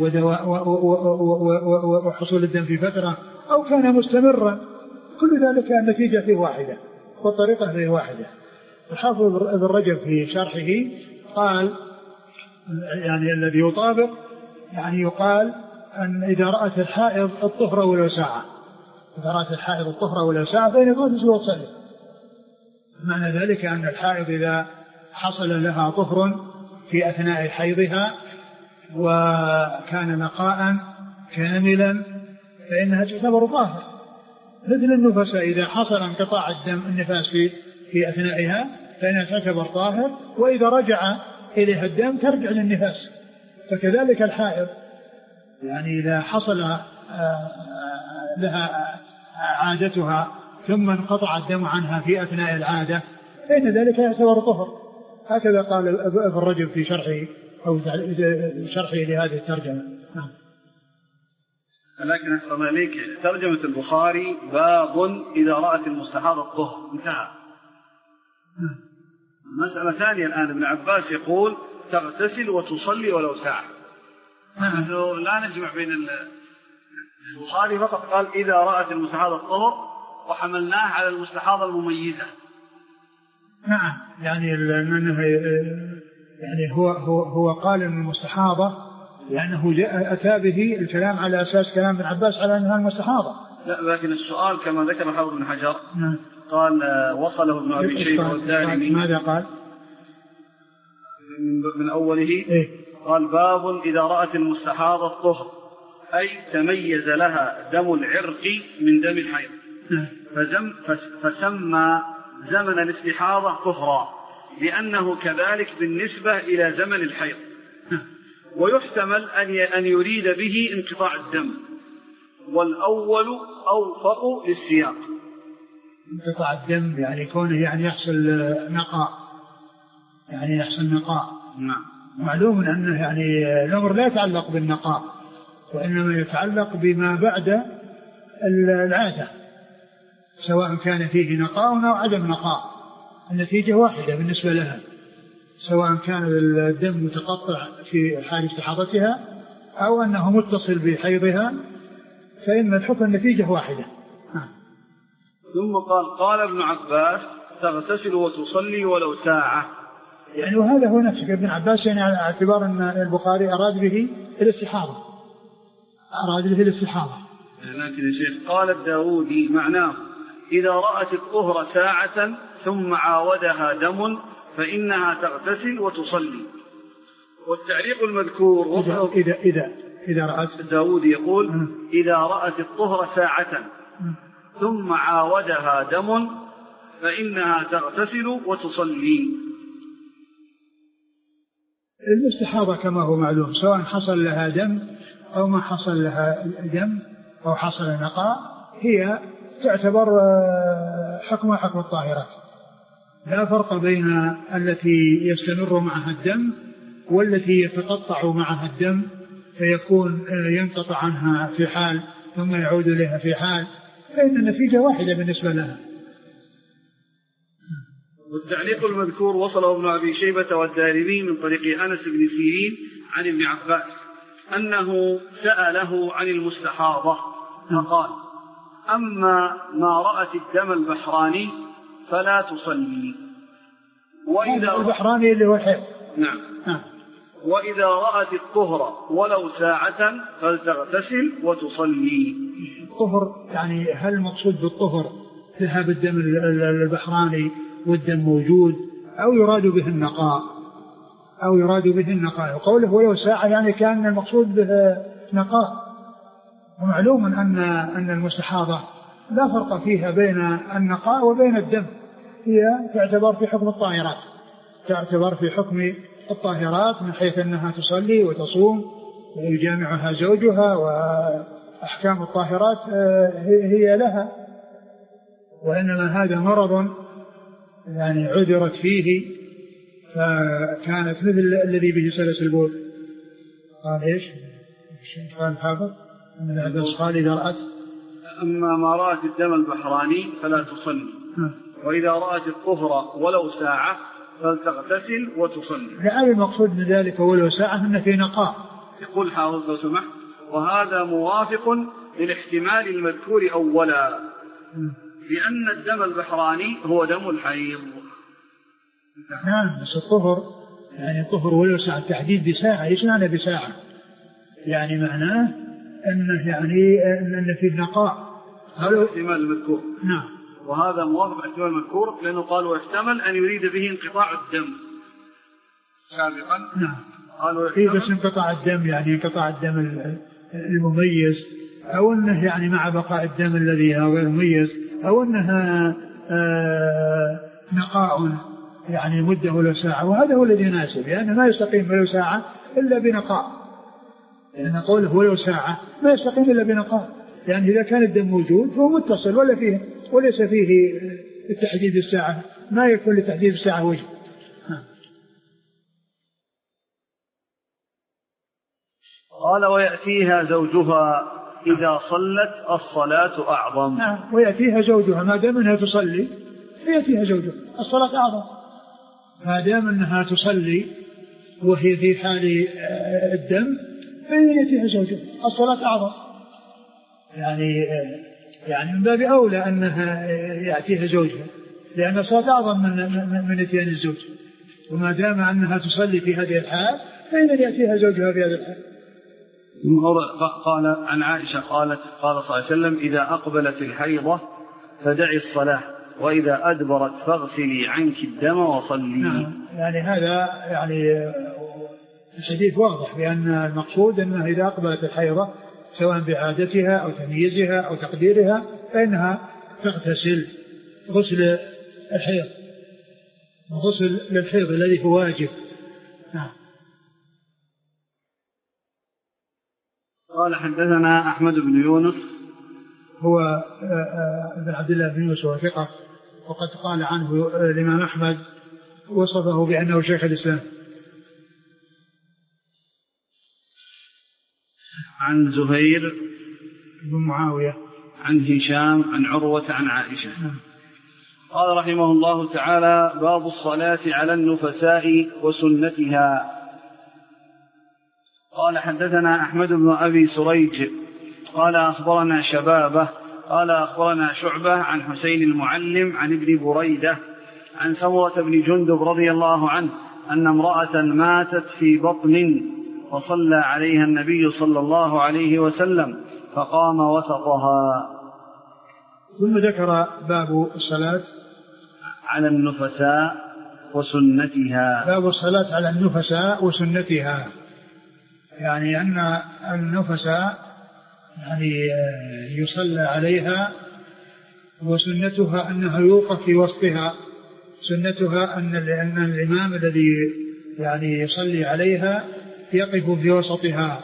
وحصول الدم في فترة، أو كان مستمرا، كل ذلك النتيجة فيه واحدة والطريقة فيه واحدة. الحافظ ابن رجب في شرحه قال يعني الذي يطابق، يعني يقال أن إذا رأت الحائض الطهر ولو ساعة، إذا رأت الحائض الطهر ولو ساعة فإن تغتسل وتصلي. معنى ذلك أن الحائض إذا حصل لها طهر في أثناء حيضها وكان نقاء كاملا فإنها تعتبر طاهر، مثل النفس إذا حصل انقطاع الدم النفاس في في أثنائها فإنها تعتبر طاهر، وإذا رجع إليها الدم ترجع للنفاس. فكذلك الحائض يعني إذا حصل لها عادتها ثم انقطع الدم عنها في أثناء العادة فإن ذلك يعتبر طهر. هكذا قال ابن رجب في شرحه أو شرحه لهذه الترجمة. نعم. لكن أحسن عليك ترجمة البخاري باب إذا رأت المستحاضة الطهر، انتهى. مسألة ثانية الآن ابن عباس يقول تغتسل وتصلي ولو ساعة. نحن لا نجمع بين البخاري فقط قال إذا رأت المستحاضة الطهر وحملناه على المستحاضة المميزة. نعم، يعني يعني هو هو هو قال ان المستحاضة لأنه جاء أتى به الكلام على أساس كلام ابن عباس على أنها المستحاضة. لا، لكن السؤال كما ذكر حافظ بن حجر. نعم. قال وصله ابن أبي شيبة والدارمي. ماذا قال؟ من أوله إيه؟ قال باب إذا رأت المستحاضة الطهر، أي تميز لها دم العرق من دم الحيض، فزم فسمى زمن الاستحاضة طهرا لأنه كذلك بالنسبة إلى زمن الحيض، ويحتمل أن يريد به انقطاع الدم، والأول أوفق للسياق. انقطاع الدم يعني كونه يعني يحصل نقاء، يعني يحصل نقاء. نعم. معلوم أنه يعني الأمر لا يتعلق بالنقاء، وإنما يتعلق بما بعد العادة، سواء كان فيه نقاء أو عدم نقاء، النتيجة واحدة بالنسبة لها، سواء كان الدم متقطع في حال استحاضتها أو أنه متصل بحيضها، فإن الحكم النتيجة واحدة. ثم قال قال ابن عباس تغتسل وتصلي ولو ساعة. يعني وهذا هو نفسه ابن عباس، يعني على اعتبار أن البخاري أراد به الاستحاضة، أراد به الاستحاضة. لكن الشيخ قال الداودي معناه إذا رأت الطهر ساعة ثم عاودها دم فإنها تغتسل وتصلي. والتعليق المذكور وصف إذا إذا إذا رأت الداودي يقول م. إذا رأت الطهر ساعة م. ثم عاودها دم فإنها تغتسل وتصلي. الاستحاضة كما هو معلوم سواء حصل لها دم أو ما حصل لها دم أو حصل نقاء، هي تعتبر حكم حكم الطاهرات، لا فرق بين التي يستمر معها الدم والتي يتقطع معها الدم فيكون ينقطع عنها في حال ثم يعود إليها في حال، فإن النتيجة واحدة بالنسبة لها. والتعليق المذكور وصله ابن أبي شيبة والدارمي من طريق أنس بن سيرين عن ابن عباس أنه سأله عن المستحاضة فقال أما ما رأت الدم البحراني فلا تصلي. وإذا البحراني اللي هو الحيض. نعم. وإذا رأت الطهر ولو ساعة فلتغتسل وتصلي. الطهر يعني هل المقصود بالطهر ذهاب الدم البحراني والدم موجود أو يراد به النقاء أو يراد به النقاء؟ وقوله ولو ساعة يعني كان المقصود به نقاء. ومعلوم أن أن المستحاضة لا فرق فيها بين النقاء وبين الدم، هي تعتبر في حكم الطاهرات، تعتبر في حكم الطاهرات من حيث أنها تصلي وتصوم ويجامعها زوجها، وأحكام الطاهرات هي لها، وإنما هذا مرض يعني عذرت فيه فكانت مثل الذي به سلس البول. قال إيش؟ قال الحافظ أن العباس قال إذا رأت أما ما رأت الدم البحراني فلا تصلي، وإذا رأت الطهر ولو ساعة فلتغتسل وتصلي. لعل المقصود من ذلك ولو ساعة أن في نقاء. يقول حافظ لو سمحت وهذا موافق للاحتمال المذكور أولا، لأن الدم البحراني هو دم الحيض. نعم، بس الطهر يعني الطهر ولو ساعة، التحديد بساعة، إيش معنى بساعة؟ يعني معناه أنه يعني أن في النقاء. هذا الاحتمال المذكور. نعم. وهذا موافق الاحتمال المذكور لأنه قال واحتمل أن يريد به انقطاع الدم سابقا. نعم. قالوا إيه بس انقطاع الدم يعني انقطاع الدم المميز، أو أنه يعني مع بقاء الدم الذي هو غير مميز، أو أنها آه نقاء يعني مدة ولو ساعة. وهذا هو الذي يناسب، لأنه ما يستقيم ولو ساعة إلا بنقاء، لأن قوله ولو ساعة ما يستقيم إلا بنقاء، يعني إذا كان الدم موجود فهو متصل ولا فيه وليس فيه التحديد الساعة، ما يكون لتحديد الساعة وجه. قال ويأتيها زوجها إذا صلت الصلاة أعظم. نعم، ويأتيها زوجها ما دام أنها تصلي يأتيها زوجها الصلاة أعظم، ما دام أنها تصلي وهي في حال الدم فيأتيها زوجها الصلاة أعظم، يعني يعني من باب أولى أنها يأتيها زوجها، لأن الصلاة أعظم من من, من اتيان الزوج، وما دام أنها تصلي في هذه الحال فإن يأتيها زوجها في هذه الحال. قال عن عائشة قالت قال صلى الله عليه وسلم إذا أقبلت الحيضة فدعي الصلاة وإذا أدبرت فاغسلي عنك الدم وصلي. نعم، يعني هذا يعني الحديث واضح بأن المقصود أنها إذا أقبلت الحيضة سواء بعادتها أو تمييزها أو تقديرها فإنها تغتسل غسل الحيض، غسل للحيض الذي هو واجب. نعم. قال حدثنا أحمد بن يونس هو ابن عبد الله بن يوسف وثقة، وقد قال عنه الإمام أحمد وصفه بأنه شيخ الإسلام. عن زهير بن معاوية عن هشام عن عروة عن عائشة. قال رحمه الله تعالى: باب الصلاة على النفساء وسنتها. قال: حدثنا أحمد بن أبي سريج قال أخبرنا شبابه قال أخبرنا شعبة عن حسين المعلم عن ابن بريدة عن سمرة بن جندب رضي الله عنه أن امرأة ماتت في بطن فصلى عليها النبي صلى الله عليه وسلم فقام وسطها. ثم ذكر باب الصلاة على النفساء وسنتها. باب الصلاة على النفساء وسنتها، يعني أن النفساء يعني يصلى عليها، وسنتها أنها يوقف في وسطها. سنتها أن أن الإمام الذي يعني يصلي عليها يقف في وسطها،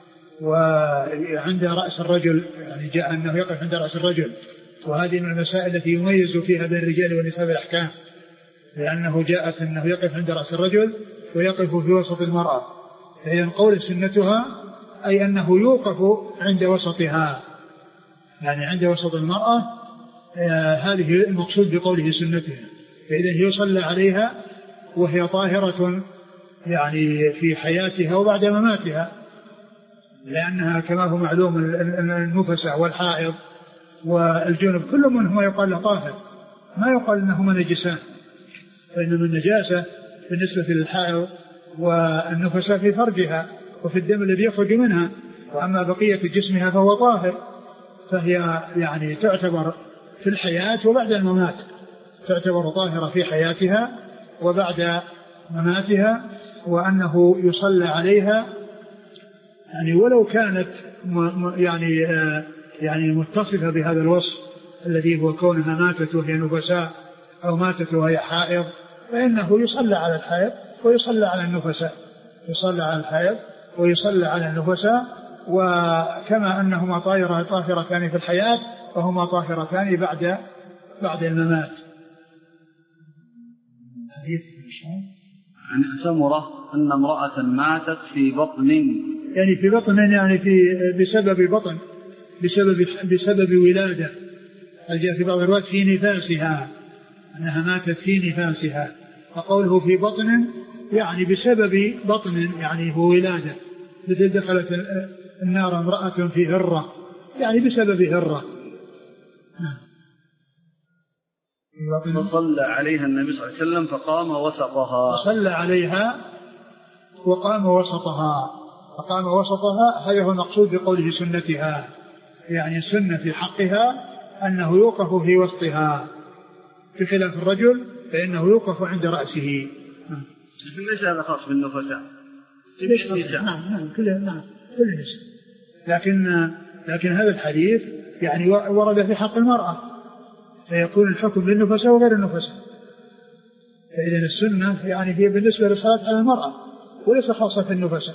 وعند رأس الرجل، يعني جاء أنه يقف عند رأس الرجل، وهذه من المسائل التي يميز فيها بين الرجال والنساء بالأحكام، لأنه جاءت أنه يقف عند رأس الرجل ويقف في وسط المرأة. فإذا قول سنتها أي أنه يوقف عند وسطها، يعني عند وسط المرأة. آه هذه المقصود بقوله سنتها. فإذا يصلى عليها وهي طاهرة يعني في حياتها وبعد مماتها، لأنها كما هو معلوم النفساء والحائض والجنب كل منهما يقال له طاهر، ما يقال أنهما نجسان، فإنما النجاسة بالنسبة للحائض والنفساء في فرجها وفي الدم الذي يخرج منها، وأما بقية جسمها فهو طاهر، فهي يعني تعتبر في الحياة وبعد الممات، تعتبر طاهرة في حياتها وبعد مماتها، وأنه يصلى عليها يعني ولو كانت يعني يعني متصفة بهذا الوصف الذي هو كونها ماتت وهي نفساء أو ماتت وهي حائض، فإنه يصلى على الحائض ويصلى على النفساء، يصلى على الحائض ويصلى على النفساء، وكما أنهما طاهرة طاهرتان في الحياة فهما طاهرتان بعد بعد الممات. حديث عن سمرة أن امرأة ماتت في بطن، يعني في بطن يعني في بسبب بطن بسبب بسبب ولادة، جاء في بعض الروايات في نفاسها، أنها ماتت في نفاسها، فقوله في بطن يعني بسبب بطن يعني هو ولادة، مثل دخلت النار امرأة في هرة يعني بسبب هرة. فصلى عليها النبي صلى الله عليه وسلم فقام وسطها. صلى عليها وقام وسطها، فقام وسطها، هذا هو المقصود بقوله سنتها، يعني السنة في حقها أنه يوقف في وسطها، بخلاف الرجل فإنه يوقف عند رأسه. ليس هذا خاص بالنفساء؟ نعم نعم كل نعم كل نساء، لكن لكن هذا الحديث يعني ورد في حق المرأة، فيكون الحكم للنفساء وغير النفساء. فإذا السنة يعني هي بالنسبة للصلاة على المرأة وليس خاصة في النفساء.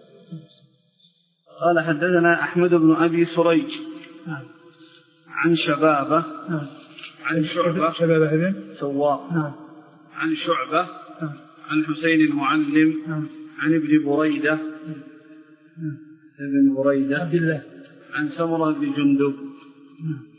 قال: حدثنا أحمد بن أبي سريج نعم. عن شبابه نعم. عن شعبة شبابه ابن سواق نعم. عن شعبة نعم. عن حسين المعلم نعم. عن ابن بريدة نعم. ابن بريدة عبد الله عن سمرة بن جندب. نعم.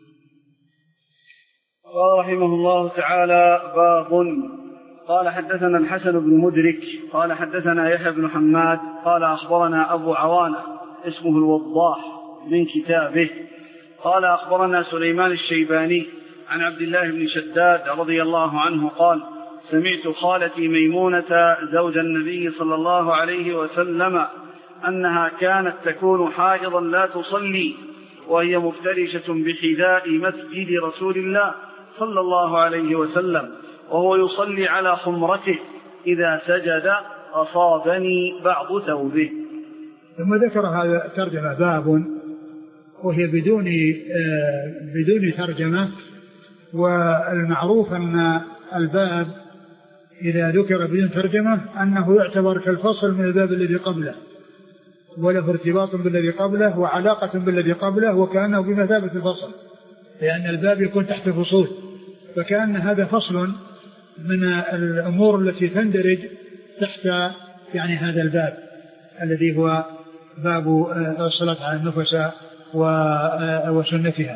قال رحمه الله تعالى: باب. قال: حدثنا الحسن بن مدرك قال حدثنا يحيى بن حماد قال أخبرنا أبو عوانة اسمه الوضاح من كتابه قال أخبرنا سليمان الشيباني عن عبد الله بن شداد رضي الله عنه قال: سمعت خالتي ميمونة زوج النبي صلى الله عليه وسلم أنها كانت تكون حائضا لا تصلي وهي مفترشة بحذاء مسجد رسول الله صلى الله عليه وسلم وهو يصلي على خمرته، إذا سجد أصابني بعض ثوبه. ثم ذكر هذا ترجمة باب، وهي بدون بدون ترجمة، والمعروف أن الباب إذا ذكر بدون ترجمة أنه يعتبر كالفصل من الباب الذي قبله، وله ارتباط بالذي قبله وعلاقة بالذي قبله، وكأنه بمثابة الفصل، لأن الباب يكون تحت فصول، فكأن هذا فصل من الأمور التي تندرج تحت يعني هذا الباب الذي هو باب الصلاة على النفساء وسنتها.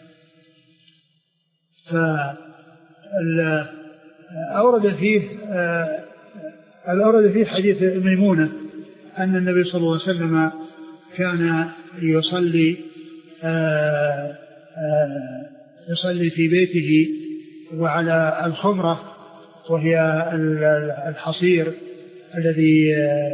فأورد فيه أورد فيه حديث ميمونة أن النبي صلى الله عليه وسلم كان يصلي يصلي في بيته وعلى الخمرة، وهي الحصير الذي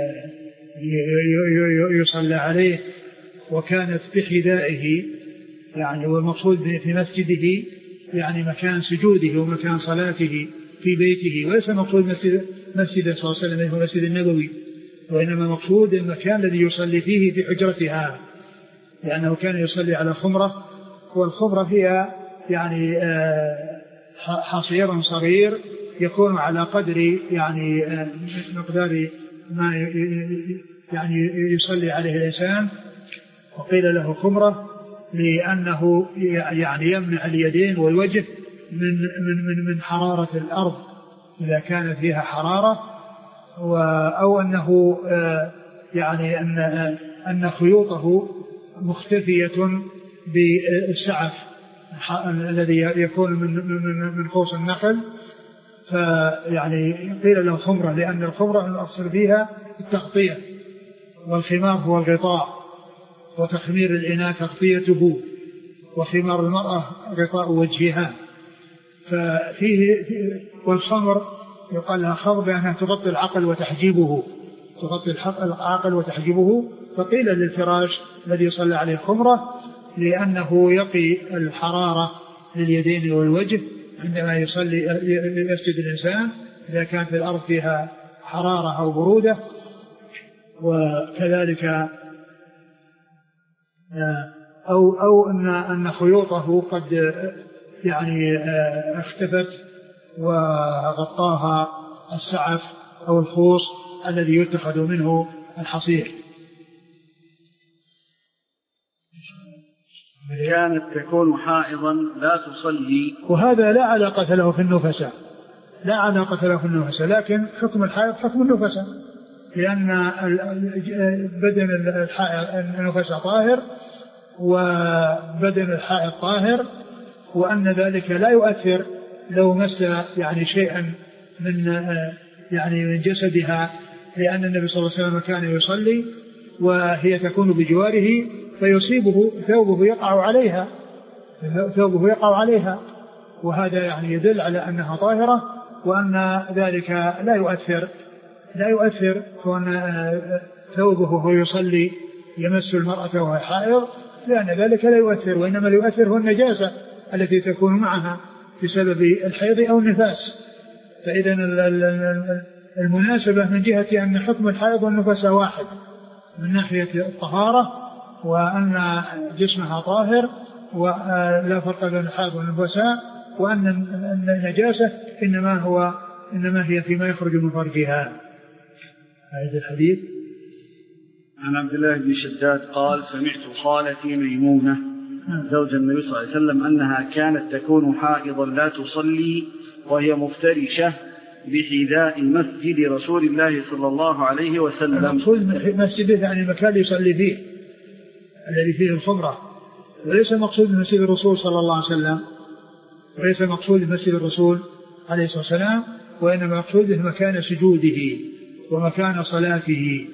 يصلى عليه، وكانت بحذائه يعني، والمقصود في مسجده يعني مكان سجوده ومكان صلاته في بيته، وليس مقصود مسجد مسجد صلى الله عليه وسلم هو المسجد النبوي، وإنما مقصود المكان الذي يصلي فيه في حجرتها، لأنه كان يصلي على خمرة، والخمرة فيها يعني حصير صغير يكون على قدر يعني مقدار ما يعني يصلي عليه الإنسان، وقيل له خمرة لأنه يعني يمنع اليدين والوجه من من من من حرارة الأرض إذا كانت فيها حرارة، أو أنه يعني أن أن خيوطه مختفية بالسعف الذي يكون من من من قوس النخل، فيعني قيل له خمرة لأن الخمرة الأصل فيها التغطية، والخمار هو الغطاء، وتخمير الإناء تغطيته، وخمار المرأة غطاء وجهها. ففيه والخمر يقال لها خمر لأنها تغطي العقل وتحجبه تغطي العقل وتحجبه فقيل للفراش الذي يصلى عليه خمرة لأنه يقي الحرارة لليدين والوجه عندما يصلي يسجد الإنسان إذا كانت الأرض فيها حرارة أو برودة. وكذلك أو أو أن أن خيوطه قد يعني اختفت وغطاها السعف أو الخوص الذي يتخذ منه الحصير. كانت تكون حائضا لا تصلي، وهذا لا علاقة له في النفساء لا علاقة له في النفساء لكن حكم الحائض حكم النفساء، لأن بدن النفساء طاهر وبدن الحائض طاهر، وأن ذلك لا يؤثر لو مس يعني شيئا من يعني من جسدها، لأن النبي صلى الله عليه وسلم كان يصلي وهي تكون بجواره فيصيبه ثوبه يقع عليها ثوبه يقع عليها وهذا يعني يدل على أنها طاهرة، وأن ذلك لا يؤثر لا يؤثر كون ثوبه وهو يصلي يمس المرأة وهي حائض، لأن ذلك لا يؤثر، وإنما يؤثر هو النجاسة التي تكون معها بسبب الحيض أو النفاس. فإذا المناسبة من جهة أن حكم الحيض والنفاس واحد من ناحية الطهارة، وأن جسمها طاهر ولا فرق بين الحيض والنفساء، وأن النجاسة إنما هو إنما هي فيما يخرج من فرجها. هذا الحديث عن عبد الله بن شداد قال: سمعت خالتي ميمونة زوج النبي صلى الله عليه وسلم أنها كانت تكون حائضا لا تصلي وهي مفترشة بحذاء مسجد رسول الله صلى الله عليه وسلم. المقصود مسجده يعني المكان يصلي فيه الذي فيه الخمرة، وليس المقصود مسجد الرسول صلى الله عليه وسلم، وليس المقصود مسجد الرسول عليه الصلاة والسلام، وإنما مقصوده مكان سجوده ومكان صلاته.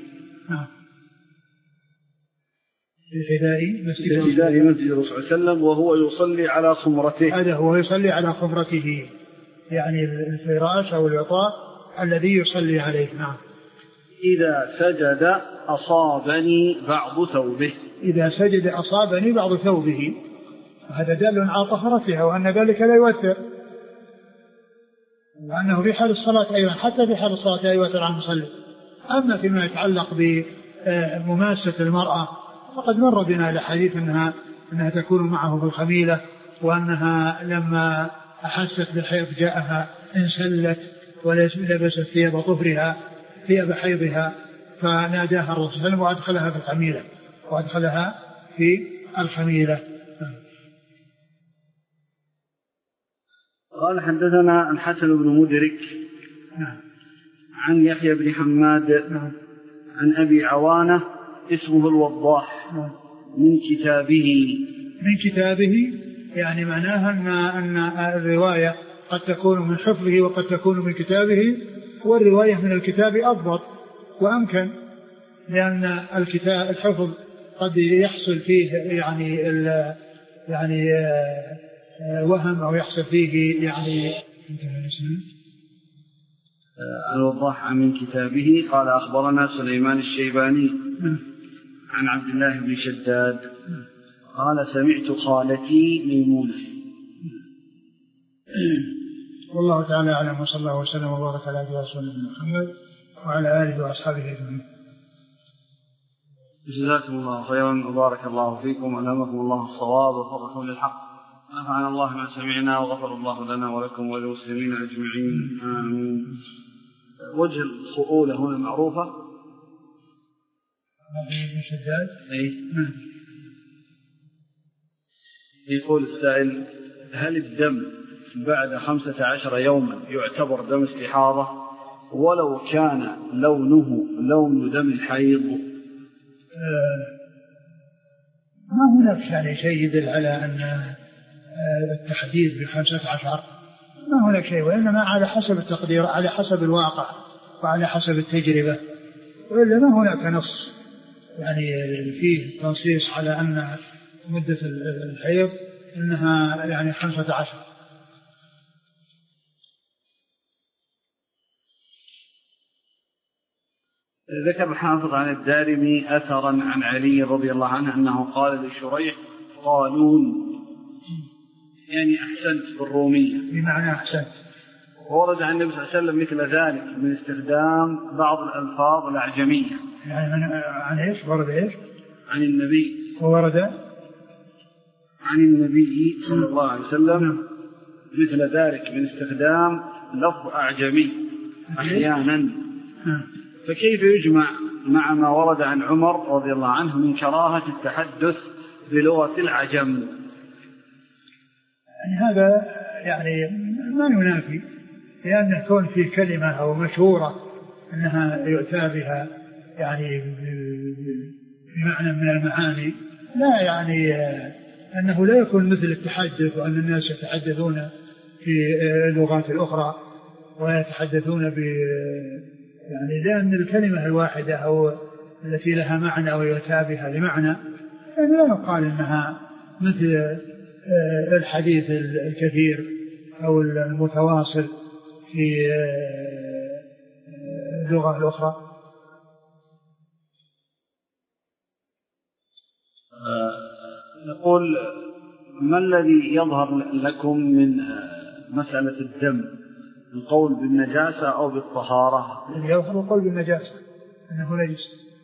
بحذاء مسجد الرسول صلى الله عليه وسلم وهو يصلي على خمرته. هذا هو يصلي على خمرته، يعني الفراش أو الغطاء الذي يصلي عليه. نعم. إذا سجد أصابني بعض ثوبه إذا سجد أصابني بعض ثوبه، وهذا دل على طهارتها وأن ذلك لا يؤثر، وأنه في حال الصلاة أيضا حتى في حال الصلاة لا يؤثر عن المصلي. أما فيما يتعلق بمماسة المرأة فقد مر بنا الحديث أنها أنها تكون معه في الخميلة، وأنها لما أحست بالحيض جاءها انسلت ولبست ثياب طهرها ثياب حيضها، فناداها الرسول صلى الله عليه وسلم وأدخلها في الخميلة وأدخلها في الخميلة. قال حدثنا الحسن بن مدرك عن يحيى بن حماد عن أبي عوانة اسمه الوضاح من كتابه. من كتابه يعني معناها أن, أن الرواية قد تكون من حفظه وقد تكون من كتابه، والرواية من الكتاب أضبط وأمكن، لأن الكتاب الحفظ قد يحصل فيه يعني يعني وهم أو يحصل فيه يعني. الوضاح من كتابه قال أخبرنا سليمان الشيباني عن عبد الله بن شداد قال سمعت خالتي ميمونة. والله تعالى أعلم، وصلى الله وسلم وبارك على رسول محمد وعلى آله وأصحابه أجمعين. جزاكم الله خيرا وبارك الله فيكم وألهمكم الله الصواب وفقكم للحق. نفعنا الله ما سمعنا وغفر الله لنا ولكم وللمسلمين أجمعين آمين. وجه الصؤولة هنا معروفة. ابن شداد. أي. يقول السائل: هل الدم بعد خمسة عشر يوما يعتبر دم استحاضة ولو كان لونه لون دم الحيض؟ آه ما هناك يعني شيء يدل على أن آه التحديد بخمسة عشر، ما هناك شيء، وإنما على حسب التقدير، على حسب الواقع وعلى حسب التجربة، وإلا ما هناك نص يعني فيه تنصيص على أن مدة الحيض إنها يعني خمسة عشر. ذكر الحافظ عن الدارمي أثرا عن علي رضي الله عنه أنه قال لشريح: قالون، يعني أحسنت بالرومية، بمعنى أحسنت. ورد عن النبي صلى الله عليه وسلم مثل ذلك من استخدام بعض الألفاظ الأعجمية. يعني عن إيش ورد إيش؟ عن النبي، ورد عن النبي صلى الله عليه وسلم مثل ذلك من استخدام لفظ أعجمي أحيانا. فكيف يجمع مع ما ورد عن عمر رضي الله عنه من كراهة التحدث بلغة العجم؟ يعني هذا يعني ما ينافي، لأن كون في كلمة أو مشهورة أنها يؤتى بها يعني بمعنى من المعاني، لا يعني أنه لا يكون مثل التحدث وأن الناس يتحدثون في اللغات الأخرى ويتحدثون ب يعني، لأن الكلمة الواحدة أو التي لها معنى ويؤتى بها لمعنى يعني لا يقال أنها مثل الحديث الكثير أو المتواصل في اللغة الأخرى. نقول: ما الذي يظهر لكم من مسألة الدم، القول بالنجاسة أو بالطهارة؟ يظهر القول بالنجاسة، أنه نجس.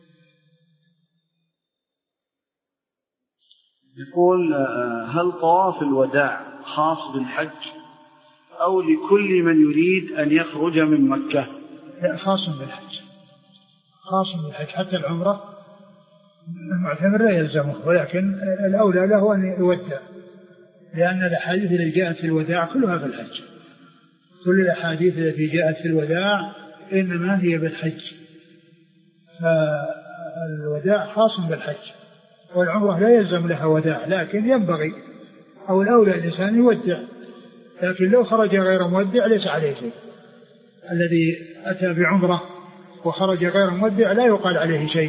يقول: هل طواف الوداع خاص بالحج أو لكل من يريد أن يخرج من مكة؟ لا، خاص بالحج، خاص بالحج. حتى العمرة المعتمر لا يلزمه، ولكن الأولى له أن يودع، لأن الأحاديث التي جاءت في الوداع كلها في الحج. كل الأحاديث التي جاءت في الوداع إنما هي بالحج، فالوداع خاص بالحج، والعمرة لا يلزم لها وداع، لكن ينبغي أو الأولى الإنسان يودع، لكن لو خرج غير مودع ليس عليه شيء. الذي أتى بعمرة وخرج غير مودع لا يقال عليه شيء.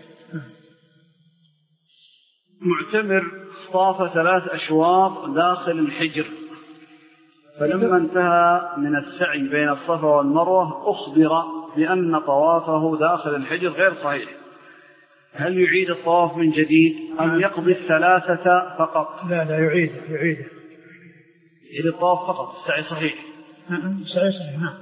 معتمر طاف ثلاث أشواط داخل الحجر، فلما انتهى من السعي بين الصفا والمروة أخبر بأن طوافه داخل الحجر غير صحيح، هل يعيد الطواف من جديد أم يقضي الثلاثة فقط؟ لا لا يعيد يعيد يعيد الطواف فقط، السعي صحيح. السعي صحيح، نعم.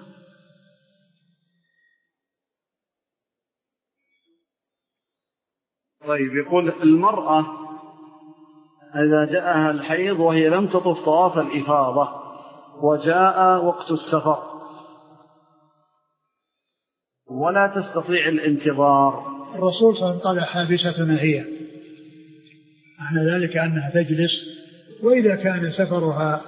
طيب، يقول: المرأة إذا جاءها الحيض وهي لم تطف طواف الإفاضة وجاء وقت السفر ولا تستطيع الانتظار. الرسول صلى الله عليه وسلم قال حابستنا هي، معنى ذلك أنها تجلس، وإذا كان سفرها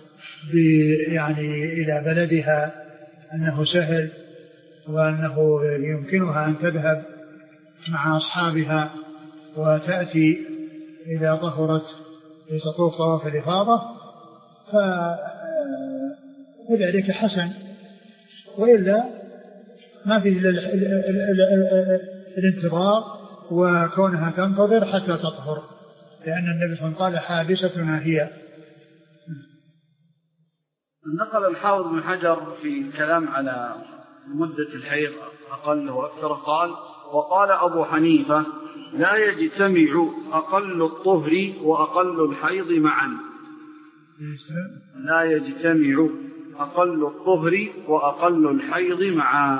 يعني إلى بلدها أنه سهل وأنه يمكنها أن تذهب مع أصحابها وتأتي إذا طهرت لتطوف طواف الإفاضة فذلك حسن، وإلا ما فيه الانتظار وكونها تنتظر حتى تطهر، لأن النبي صلى الله عليه وسلم قال حابستنا هي. نقل الحافظ بن حجر في الكلام على مدة الحيض أقل وأكثر قال: وقال أبو حنيفة: لا يجتمع أقل الطهر وأقل الحيض معا. لا يجتمع أقل الطهر وأقل الحيض معا.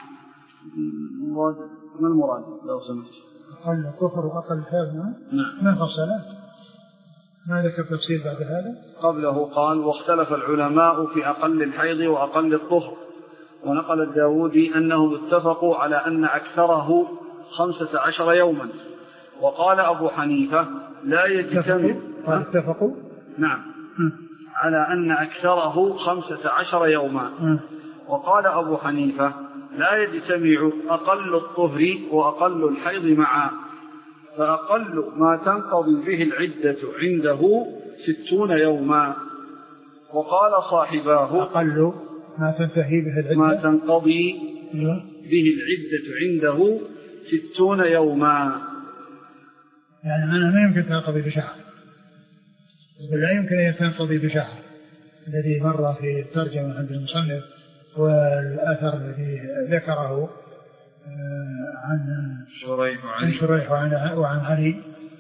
ما المراد لو سمحت؟ أقل الطهر وأقل الحيض معا؟ نعم. ما فصلت؟ ما ذكر تفسير بعد هذا؟ قبله قال: واختلف العلماء في أقل الحيض وأقل الطهر. ونقل الداودي أنهم اتفقوا على أن أكثره خمسة عشر يوما. وقال أبو حنيفة: لا يجتمع. قال اتفقوا؟ نعم. م. على أن أكثره خمسة عشر يوما. م. وقال أبو حنيفة: لا يجتمع أقل الطهر وأقل الحيض معا، فأقل ما تنقضي به العدة عنده ستون يوما. وقال صاحباه: أقل ما تنتهي به العدة ما تنقضي به العدة عنده ستون يوما. يعني أنا ما يمكن تنقضي بشهر، لا يمكن أن تنقضي بشهر الذي مر في الترجمة عند المصنف، والأثر الذي ذكره عن شريح وعن شريح وعن, وعن علي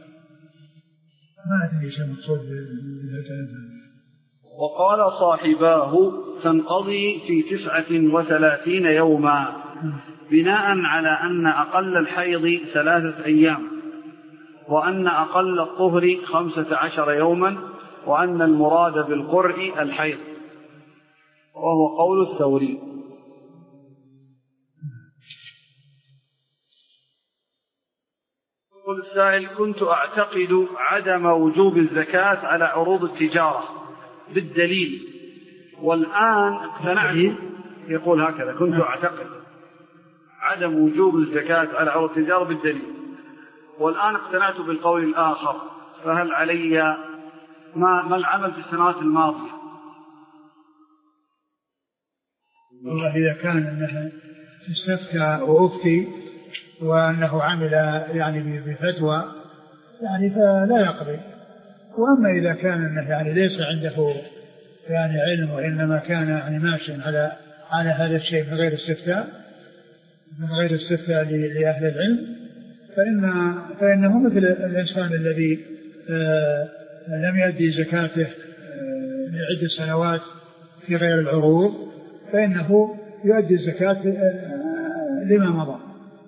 ما أدري شيء مقصود بالكلام. وقال صاحباه: تنقضي في تسعة وثلاثين يوما، بناء على أن أقل الحيض ثلاثة أيام، وأن أقل الطهر خمسة عشر يوما، وأن المراد بالقرء الحيض، وهو قول الثوري. قل السائل: كنت أعتقد عدم وجوب الزكاة على عروض التجارة بالدليل، والآن اقتنعت. يقول هكذا: كنت أعتقد عدم وجوب الزكاة على عروض التجارة بالدليل، والآن اقتنعت بالقول الآخر، فهل علي ما, ما العمل في السنوات الماضية؟ والله إذا كان أنه استفتى وأفتي وأنه عمل يعني بفتوى يعني فلا يقضي. وأما إذا كان أنه يعني ليس عنده يعني علم، وإنما كان يعني ماشي على على هذا الشيء من غير استفتاء من غير استفتاء لأهل العلم، فإن فإنه مثل الإنسان الذي آه لم يؤدي زكاته آه لعدة سنوات في غير العروض، فإنه يؤدي الزكاة آه لما مضى.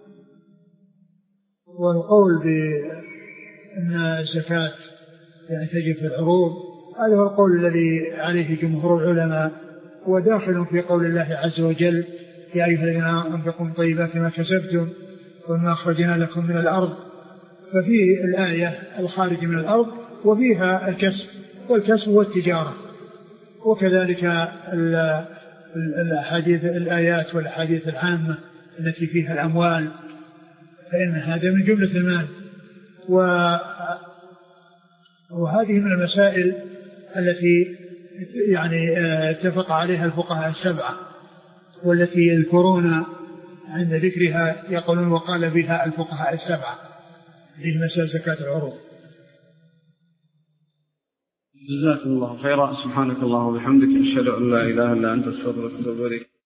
والقول بأن الزكاة يعني تجب في العروض هذا هو القول الذي عليه جمهور العلماء، وداخل في قول الله عز وجل: يا أيها الذين آمنوا أنفقوا من طيبات ما كسبتم وما أخرجنا لكم من الأرض. ففي الآية الخارج من الأرض وفيها الكسب، والكسب هو التجارة. وكذلك الأحاديث الآيات والأحاديث العامة التي فيها الأموال، فإن هذا من جملة المال. وهذه من المسائل التي يعني اتفق عليها الفقهاء السبعة، والتي يذكرون عند ذكرها يقولون: وقال بها الفقهاء السبعة. هذه مسائل زكاة العروض. جزاكم الله خيرا. سبحانك اللهم وبحمدك، أشهد أن لا إله إلا أنت، أستغفرك وأتوب إليك.